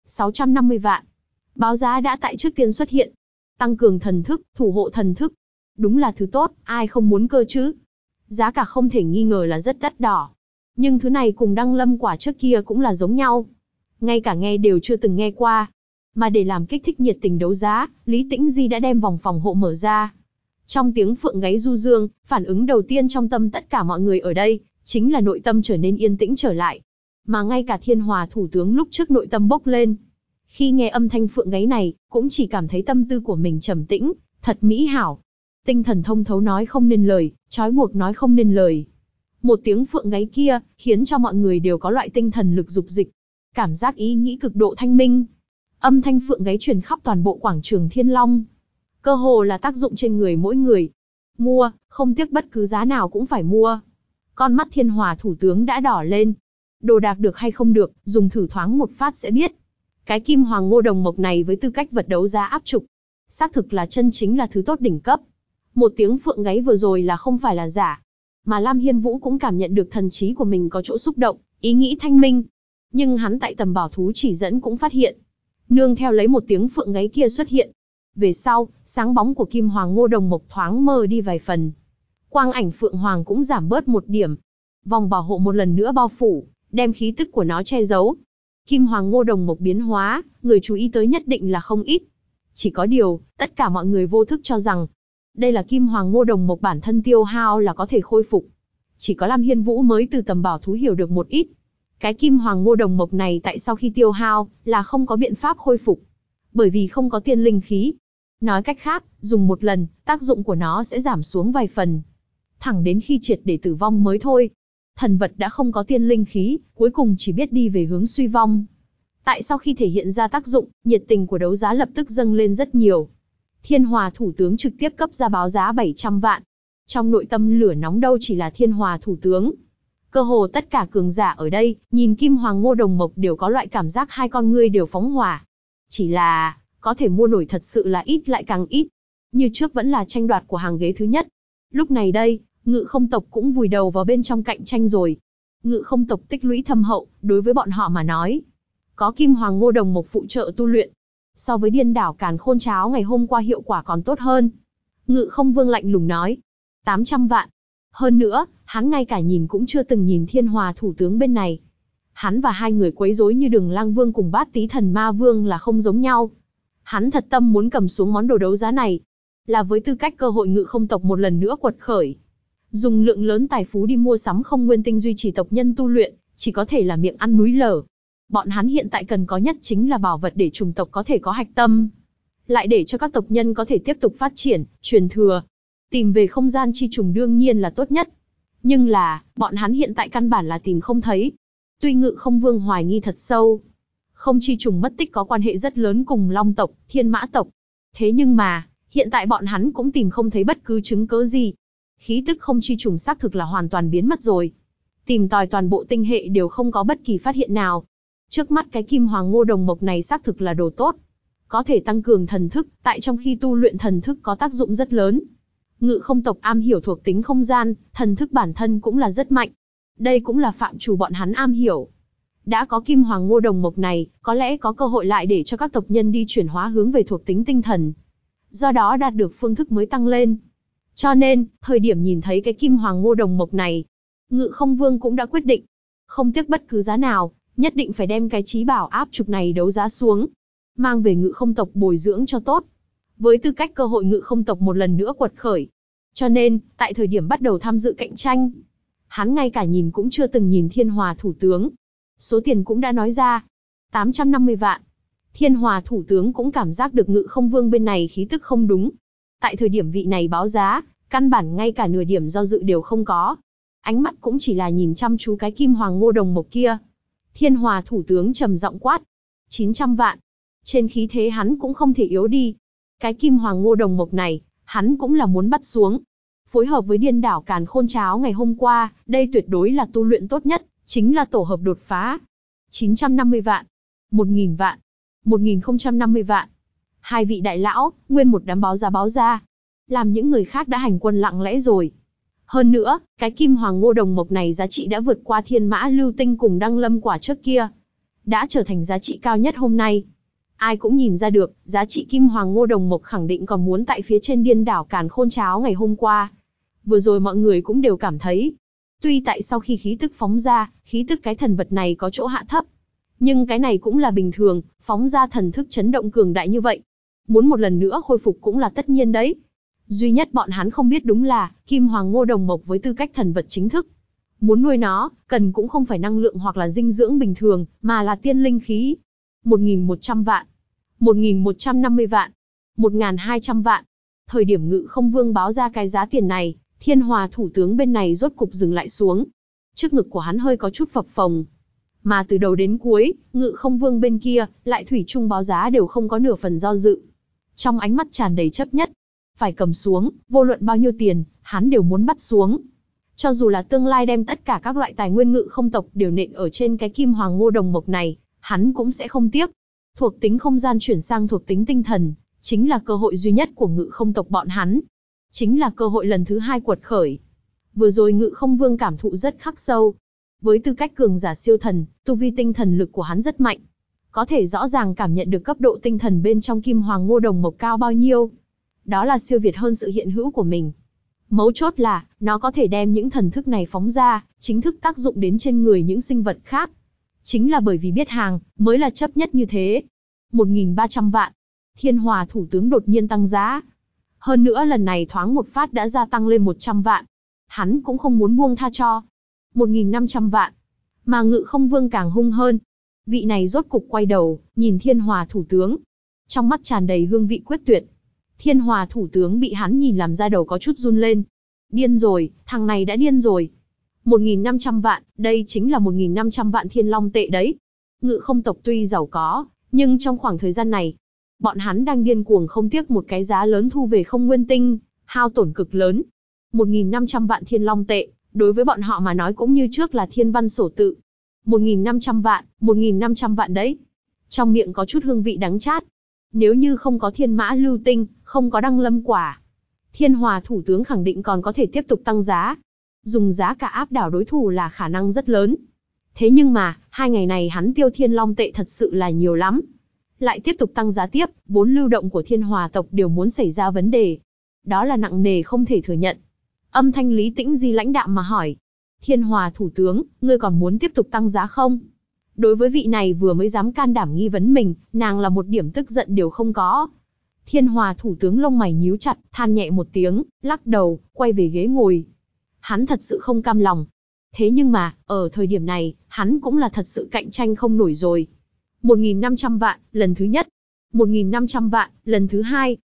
650 vạn. Báo giá đã tại trước tiên xuất hiện. Tăng cường thần thức, thủ hộ thần thức. Đúng là thứ tốt, ai không muốn cơ chứ? Giá cả không thể nghi ngờ là rất đắt đỏ. Nhưng thứ này cùng Đăng Lâm quả trước kia cũng là giống nhau. Ngay cả nghe đều chưa từng nghe qua. Mà để làm kích thích nhiệt tình đấu giá, Lý Tĩnh Di đã đem vòng phòng hộ mở ra. Trong tiếng phượng gáy du dương, phản ứng đầu tiên trong tâm tất cả mọi người ở đây, chính là nội tâm trở nên yên tĩnh trở lại. Mà ngay cả Thiên Hòa thủ tướng lúc trước nội tâm bốc lên. Khi nghe âm thanh phượng gáy này, cũng chỉ cảm thấy tâm tư của mình trầm tĩnh, thật mỹ hảo. Tinh thần thông thấu nói không nên lời, trói buộc nói không nên lời. Một tiếng phượng gáy kia, khiến cho mọi người đều có loại tinh thần lực dục dịch. Cảm giác ý nghĩ cực độ thanh minh. Âm thanh phượng gáy truyền khắp toàn bộ quảng trường Thiên Long. Cơ hồ là tác dụng trên người mỗi người. Mua, không tiếc bất cứ giá nào cũng phải mua. Con mắt Thiên Hòa thủ tướng đã đỏ lên. Đồ đạc được hay không được, dùng thử thoáng một phát sẽ biết. Cái Kim Hoàng Ngô Đồng Mộc này với tư cách vật đấu giá áp trục, xác thực là chân chính là thứ tốt đỉnh cấp. Một tiếng phượng gáy vừa rồi là không phải là giả. Mà Lam Hiên Vũ cũng cảm nhận được thần trí của mình có chỗ xúc động, ý nghĩ thanh minh. Nhưng hắn tại tầm bảo thú chỉ dẫn cũng phát hiện. Nương theo lấy một tiếng phượng gáy kia xuất hiện. Về sau, sáng bóng của Kim Hoàng Ngô Đồng Mộc thoáng mờ đi vài phần. Quang ảnh Phượng Hoàng cũng giảm bớt một điểm. Vòng bảo hộ một lần nữa bao phủ, đem khí tức của nó che giấu. Kim Hoàng Ngô Đồng Mộc biến hóa, người chú ý tới nhất định là không ít. Chỉ có điều, tất cả mọi người vô thức cho rằng, đây là Kim Hoàng Ngô Đồng Mộc bản thân tiêu hao là có thể khôi phục. Chỉ có Lam Hiên Vũ mới từ tầm bảo thú hiểu được một ít. Cái Kim Hoàng Ngô Đồng Mộc này tại sau khi tiêu hao, là không có biện pháp khôi phục. Bởi vì không có tiên linh khí. Nói cách khác, dùng một lần, tác dụng của nó sẽ giảm xuống vài phần. Thẳng đến khi triệt để tử vong mới thôi. Thần vật đã không có tiên linh khí, cuối cùng chỉ biết đi về hướng suy vong. Tại sau khi thể hiện ra tác dụng, nhiệt tình của đấu giá lập tức dâng lên rất nhiều. Thiên Hòa thủ tướng trực tiếp cấp ra báo giá 700 vạn. Trong nội tâm lửa nóng đâu chỉ là Thiên Hòa thủ tướng. Cơ hồ tất cả cường giả ở đây, nhìn Kim Hoàng Ngô Đồng Mộc đều có loại cảm giác hai con ngươi đều phóng hỏa. Chỉ là, có thể mua nổi thật sự là ít lại càng ít. Như trước vẫn là tranh đoạt của hàng ghế thứ nhất. Lúc này đây, Ngự Không tộc cũng vùi đầu vào bên trong cạnh tranh rồi. Ngự Không tộc tích lũy thâm hậu, đối với bọn họ mà nói. Có Kim Hoàng Ngô Đồng Mộc phụ trợ tu luyện. So với Điên Đảo Càn Khôn Cháo ngày hôm qua hiệu quả còn tốt hơn. Ngự Không Vương lạnh lùng nói. 800 vạn. Hơn nữa, hắn ngay cả nhìn cũng chưa từng nhìn Thiên Hòa thủ tướng bên này. Hắn và hai người quấy rối như Đường Lang Vương cùng Bát Tí Thần Ma Vương là không giống nhau. Hắn thật tâm muốn cầm xuống món đồ đấu giá này. Là với tư cách cơ hội Ngự Không tộc một lần nữa quật khởi. Dùng lượng lớn tài phú đi mua sắm không nguyên tinh duy trì tộc nhân tu luyện, chỉ có thể là miệng ăn núi lở. Bọn hắn hiện tại cần có nhất chính là bảo vật để chủng tộc có thể có hạch tâm. Lại để cho các tộc nhân có thể tiếp tục phát triển, truyền thừa. Tìm về không gian chi trùng đương nhiên là tốt nhất. Nhưng là, bọn hắn hiện tại căn bản là tìm không thấy. Tuy Ngự Không Vương hoài nghi thật sâu. Không chi trùng mất tích có quan hệ rất lớn cùng Long tộc, Thiên Mã tộc. Thế nhưng mà, hiện tại bọn hắn cũng tìm không thấy bất cứ chứng cớ gì. Khí tức không chi trùng xác thực là hoàn toàn biến mất rồi. Tìm tòi toàn bộ tinh hệ đều không có bất kỳ phát hiện nào. Trước mắt cái kim hoàng ngô đồng mộc này xác thực là đồ tốt. Có thể tăng cường thần thức, tại trong khi tu luyện thần thức có tác dụng rất lớn. Ngự không tộc am hiểu thuộc tính không gian, thần thức bản thân cũng là rất mạnh. Đây cũng là phạm trù bọn hắn am hiểu. Đã có kim hoàng ngô đồng mộc này, có lẽ có cơ hội lại để cho các tộc nhân đi chuyển hóa hướng về thuộc tính tinh thần. Do đó đạt được phương thức mới tăng lên. Cho nên, thời điểm nhìn thấy cái kim hoàng ngô đồng mộc này, Ngự Không Vương cũng đã quyết định, không tiếc bất cứ giá nào, nhất định phải đem cái chí bảo áp trục này đấu giá xuống, mang về Ngự Không tộc bồi dưỡng cho tốt. Với tư cách cơ hội Ngự Không tộc một lần nữa quật khởi. Cho nên, tại thời điểm bắt đầu tham dự cạnh tranh, hắn ngay cả nhìn cũng chưa từng nhìn Thiên Hòa thủ tướng. Số tiền cũng đã nói ra, 850 vạn. Thiên Hòa thủ tướng cũng cảm giác được Ngự Không Vương bên này khí tức không đúng. Tại thời điểm vị này báo giá, căn bản ngay cả nửa điểm do dự đều không có. Ánh mắt cũng chỉ là nhìn chăm chú cái kim hoàng ngô đồng mộc kia. Thiên Hòa thủ tướng trầm giọng quát, 900 vạn. Trên khí thế hắn cũng không thể yếu đi. Cái kim hoàng ngô đồng mộc này, hắn cũng là muốn bắt xuống. Phối hợp với điên đảo càn khôn cháo ngày hôm qua, đây tuyệt đối là tu luyện tốt nhất, chính là tổ hợp đột phá. 950 vạn, 1.000 vạn, 1.050 vạn. Hai vị đại lão, nguyên một đám báo ra. Làm những người khác đã hành quân lặng lẽ rồi. Hơn nữa, cái kim hoàng ngô đồng mộc này giá trị đã vượt qua thiên mã lưu tinh cùng đăng lâm quả trước kia. Đã trở thành giá trị cao nhất hôm nay. Ai cũng nhìn ra được, giá trị kim hoàng ngô đồng mộc khẳng định còn muốn tại phía trên điên đảo càn khôn cháo ngày hôm qua. Vừa rồi mọi người cũng đều cảm thấy, tuy tại sau khi khí tức phóng ra, khí tức cái thần vật này có chỗ hạ thấp. Nhưng cái này cũng là bình thường, phóng ra thần thức chấn động cường đại như vậy. Muốn một lần nữa khôi phục cũng là tất nhiên đấy. Duy nhất bọn hắn không biết đúng là, kim hoàng ngô đồng mộc với tư cách thần vật chính thức. Muốn nuôi nó, cần cũng không phải năng lượng hoặc là dinh dưỡng bình thường, mà là tiên linh khí. 1.100 vạn, 1.150 vạn, 1.200 vạn. Thời điểm Ngự Không Vương báo ra cái giá tiền này, Thiên Hòa thủ tướng bên này rốt cục dừng lại xuống. Trước ngực của hắn hơi có chút phập phồng. Mà từ đầu đến cuối, Ngự Không Vương bên kia, lại thủy chung báo giá đều không có nửa phần do dự. Trong ánh mắt tràn đầy chấp nhất. Phải cầm xuống, vô luận bao nhiêu tiền, hắn đều muốn bắt xuống. Cho dù là tương lai đem tất cả các loại tài nguyên Ngự Không tộc đều nện ở trên cái kim hoàng ngô đồng mộc này, hắn cũng sẽ không tiếc. Thuộc tính không gian chuyển sang thuộc tính tinh thần, chính là cơ hội duy nhất của Ngự Không tộc bọn hắn. Chính là cơ hội lần thứ hai quật khởi. Vừa rồi Ngự Không Vương cảm thụ rất khắc sâu. Với tư cách cường giả siêu thần, tu vi tinh thần lực của hắn rất mạnh. Có thể rõ ràng cảm nhận được cấp độ tinh thần bên trong kim hoàng ngô đồng mộc cao bao nhiêu. Đó là siêu việt hơn sự hiện hữu của mình. Mấu chốt là, nó có thể đem những thần thức này phóng ra, chính thức tác dụng đến trên người những sinh vật khác. Chính là bởi vì biết hàng, mới là chấp nhất như thế. 1.300 vạn. Thiên Hòa thủ tướng đột nhiên tăng giá. Hơn nữa lần này thoáng một phát đã gia tăng lên 100 vạn. Hắn cũng không muốn buông tha cho. 1.500 vạn. Mà Ngự Không Vương càng hung hơn. Vị này rốt cục quay đầu, nhìn Thiên Hòa thủ tướng. Trong mắt tràn đầy hương vị quyết tuyệt. Thiên Hòa thủ tướng bị hắn nhìn làm da đầu có chút run lên. Điên rồi, thằng này đã điên rồi. 1.500 vạn, đây chính là 1.500 vạn thiên long tệ đấy. Ngự Không tộc tuy giàu có, nhưng trong khoảng thời gian này, bọn hắn đang điên cuồng không tiếc một cái giá lớn thu về không nguyên tinh, hao tổn cực lớn. 1.500 vạn thiên long tệ, đối với bọn họ mà nói cũng như trước là thiên văn sổ tự. 1.500 vạn, 1.500 vạn đấy. Trong miệng có chút hương vị đắng chát. Nếu như không có thiên mã lưu tinh, không có đăng lâm quả, Thiên Hòa thủ tướng khẳng định còn có thể tiếp tục tăng giá. Dùng giá cả áp đảo đối thủ là khả năng rất lớn. Thế nhưng mà, 2 ngày này hắn tiêu thiên long tệ thật sự là nhiều lắm. Lại tiếp tục tăng giá tiếp, vốn lưu động của Thiên Hòa tộc đều muốn xảy ra vấn đề. Đó là nặng nề không thể thừa nhận. Âm thanh Lý Tĩnh Di lãnh đạm mà hỏi. Thiên Hòa thủ tướng, ngươi còn muốn tiếp tục tăng giá không? Đối với vị này vừa mới dám can đảm nghi vấn mình, nàng là một điểm tức giận đều không có. Thiên Hòa thủ tướng lông mày nhíu chặt, than nhẹ một tiếng, lắc đầu, quay về ghế ngồi. Hắn thật sự không cam lòng. Thế nhưng mà, ở thời điểm này, hắn cũng là thật sự cạnh tranh không nổi rồi. 1.500 vạn, lần thứ nhất. 1.500 vạn, lần thứ hai.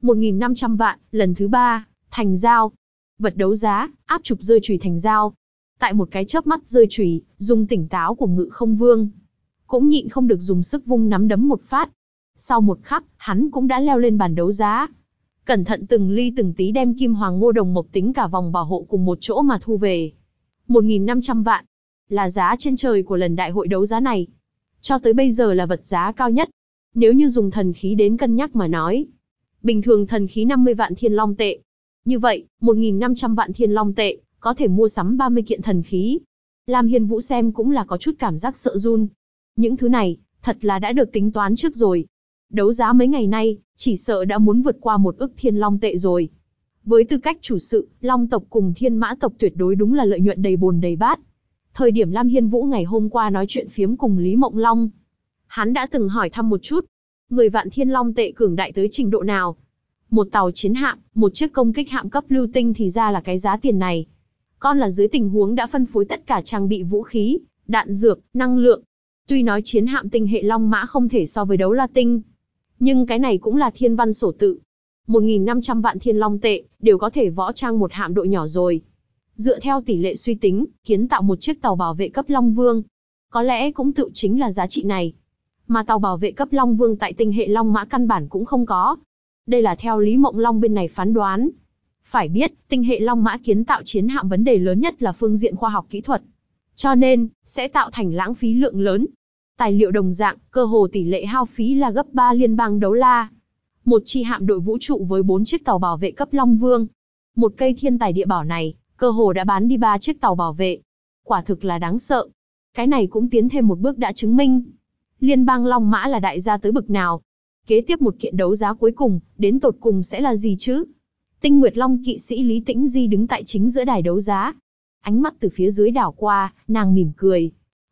1.500 vạn, lần thứ ba, thành giao. Vật đấu giá, áp trục rơi chùy thành giao. Tại một cái chớp mắt rơi chùy, dùng tỉnh táo của Ngự Không Vương, cũng nhịn không được dùng sức vung nắm đấm một phát. Sau một khắc, hắn cũng đã leo lên bàn đấu giá. Cẩn thận từng ly từng tí đem kim hoàng ngô đồng mộc tính cả vòng bảo hộ cùng một chỗ mà thu về. 1.500 vạn. là giá trên trời của lần đại hội đấu giá này. Cho tới bây giờ là vật giá cao nhất. Nếu như dùng thần khí đến cân nhắc mà nói, bình thường thần khí 50 vạn thiên long tệ. Như vậy, 1.500 vạn thiên long tệ, có thể mua sắm 30 kiện thần khí. Lam Hiên Vũ xem cũng là có chút cảm giác sợ run. Những thứ này, thật là đã được tính toán trước rồi. Đấu giá mấy ngày nay, chỉ sợ đã muốn vượt qua 1 ức thiên long tệ rồi. Với tư cách chủ sự, Long tộc cùng Thiên Mã tộc tuyệt đối đúng là lợi nhuận đầy bồn đầy bát. Thời điểm Lam Hiên Vũ ngày hôm qua nói chuyện phiếm cùng Lý Mộng Long, hắn đã từng hỏi thăm một chút, 10 vạn thiên long tệ cường đại tới trình độ nào. Một tàu chiến hạm, một chiếc công kích hạm cấp lưu tinh thì ra là cái giá tiền này. Còn là dưới tình huống đã phân phối tất cả trang bị vũ khí, đạn dược, năng lượng. Tuy nói chiến hạm tinh hệ Long Mã không thể so với đấu la tinh, nhưng cái này cũng là thiên văn sổ tự. 1.500 vạn thiên long tệ, đều có thể võ trang một hạm đội nhỏ rồi. Dựa theo tỷ lệ suy tính, kiến tạo một chiếc tàu bảo vệ cấp Long Vương, có lẽ cũng tự chính là giá trị này. Mà tàu bảo vệ cấp Long Vương tại tinh hệ Long Mã căn bản cũng không có. Đây là theo Lý Mộng Long bên này phán đoán. Phải biết, tinh hệ Long Mã kiến tạo chiến hạm vấn đề lớn nhất là phương diện khoa học kỹ thuật. Cho nên, sẽ tạo thành lãng phí lượng lớn. Tài liệu đồng dạng, cơ hồ tỷ lệ hao phí là gấp 3 liên bang đấu la. Một chi hạm đội vũ trụ với 4 chiếc tàu bảo vệ cấp Long Vương. Một cây thiên tài địa bảo này, cơ hồ đã bán đi 3 chiếc tàu bảo vệ. Quả thực là đáng sợ. Cái này cũng tiến thêm một bước đã chứng minh liên bang Long Mã là đại gia tới bực nào. Kế tiếp một kiện đấu giá cuối cùng, đến tột cùng sẽ là gì chứ? Tinh Nguyệt Long kỵ sĩ Lý Tĩnh Di đứng tại chính giữa đài đấu giá. Ánh mắt từ phía dưới đảo qua, nàng mỉm cười.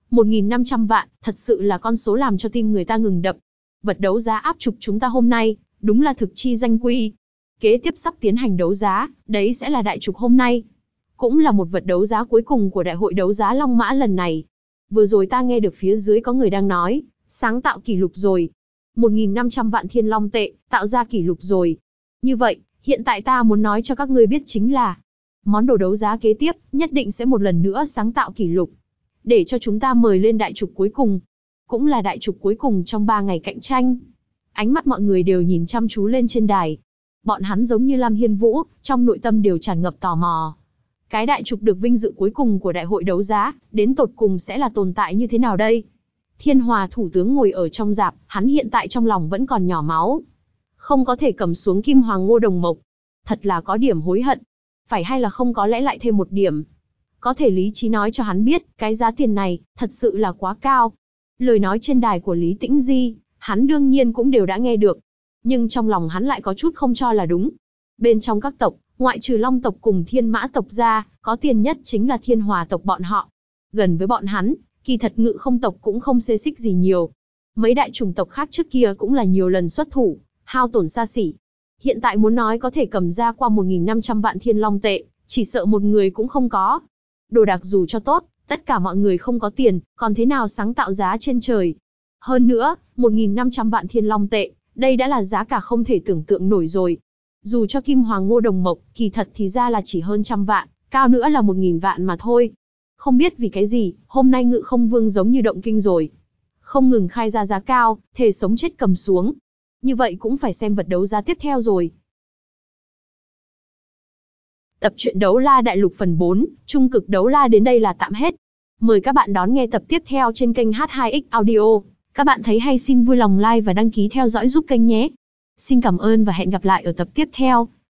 1.500 vạn, thật sự là con số làm cho tim người ta ngừng đập. Vật đấu giá áp trục chúng ta hôm nay, đúng là thực chi danh quy. Kế tiếp sắp tiến hành đấu giá, đấy sẽ là đại trục hôm nay. Cũng là một vật đấu giá cuối cùng của đại hội đấu giá Long Mã lần này. Vừa rồi ta nghe được phía dưới có người đang nói, sáng tạo kỷ lục rồi. 1.500 vạn thiên long tệ, tạo ra kỷ lục rồi. Như vậy, hiện tại ta muốn nói cho các ngươi biết chính là, món đồ đấu giá kế tiếp, nhất định sẽ một lần nữa sáng tạo kỷ lục. Để cho chúng ta mời lên đại trục cuối cùng. Cũng là đại trục cuối cùng trong 3 ngày cạnh tranh. Ánh mắt mọi người đều nhìn chăm chú lên trên đài. Bọn hắn giống như Lam Hiên Vũ, trong nội tâm đều tràn ngập tò mò. Cái đại trục được vinh dự cuối cùng của đại hội đấu giá, đến tột cùng sẽ là tồn tại như thế nào đây? Thiên Hòa thủ tướng ngồi ở trong rạp, hắn hiện tại trong lòng vẫn còn nhỏ máu. Không có thể cầm xuống Kim Hoàng Ngô Đồng Mộc. Thật là có điểm hối hận. Phải hay là không có lẽ lại thêm một điểm. Có thể lý trí nói cho hắn biết, cái giá tiền này, thật sự là quá cao. Lời nói trên đài của Lý Tĩnh Di, hắn đương nhiên cũng đều đã nghe được. Nhưng trong lòng hắn lại có chút không cho là đúng. Bên trong các tộc, ngoại trừ Long tộc cùng Thiên Mã tộc ra, có tiền nhất chính là Thiên Hòa tộc bọn họ. Gần với bọn hắn, kỳ thật Ngự Không tộc cũng không xê xích gì nhiều. Mấy đại chủng tộc khác trước kia cũng là nhiều lần xuất thủ, hao tổn xa xỉ. Hiện tại muốn nói có thể cầm ra qua 1.500 vạn thiên long tệ, chỉ sợ một người cũng không có. Đồ đạc dù cho tốt, tất cả mọi người không có tiền, còn thế nào sáng tạo giá trên trời. Hơn nữa, 1.500 vạn thiên long tệ, đây đã là giá cả không thể tưởng tượng nổi rồi. Dù cho Kim Hoàng Ngô Đồng Mộc, kỳ thật thì ra là chỉ hơn 100 vạn, cao nữa là 1.000 vạn mà thôi. Không biết vì cái gì, hôm nay Ngự Không Vương giống như động kinh rồi. Không ngừng khai ra giá cao, thề sống chết cầm xuống. Như vậy cũng phải xem vật đấu giá tiếp theo rồi. Tập truyện Đấu La Đại Lục phần 4, Trung cực Đấu La đến đây là tạm hết. Mời các bạn đón nghe tập tiếp theo trên kênh H2X Audio. Các bạn thấy hay xin vui lòng like và đăng ký theo dõi giúp kênh nhé. Xin cảm ơn và hẹn gặp lại ở tập tiếp theo.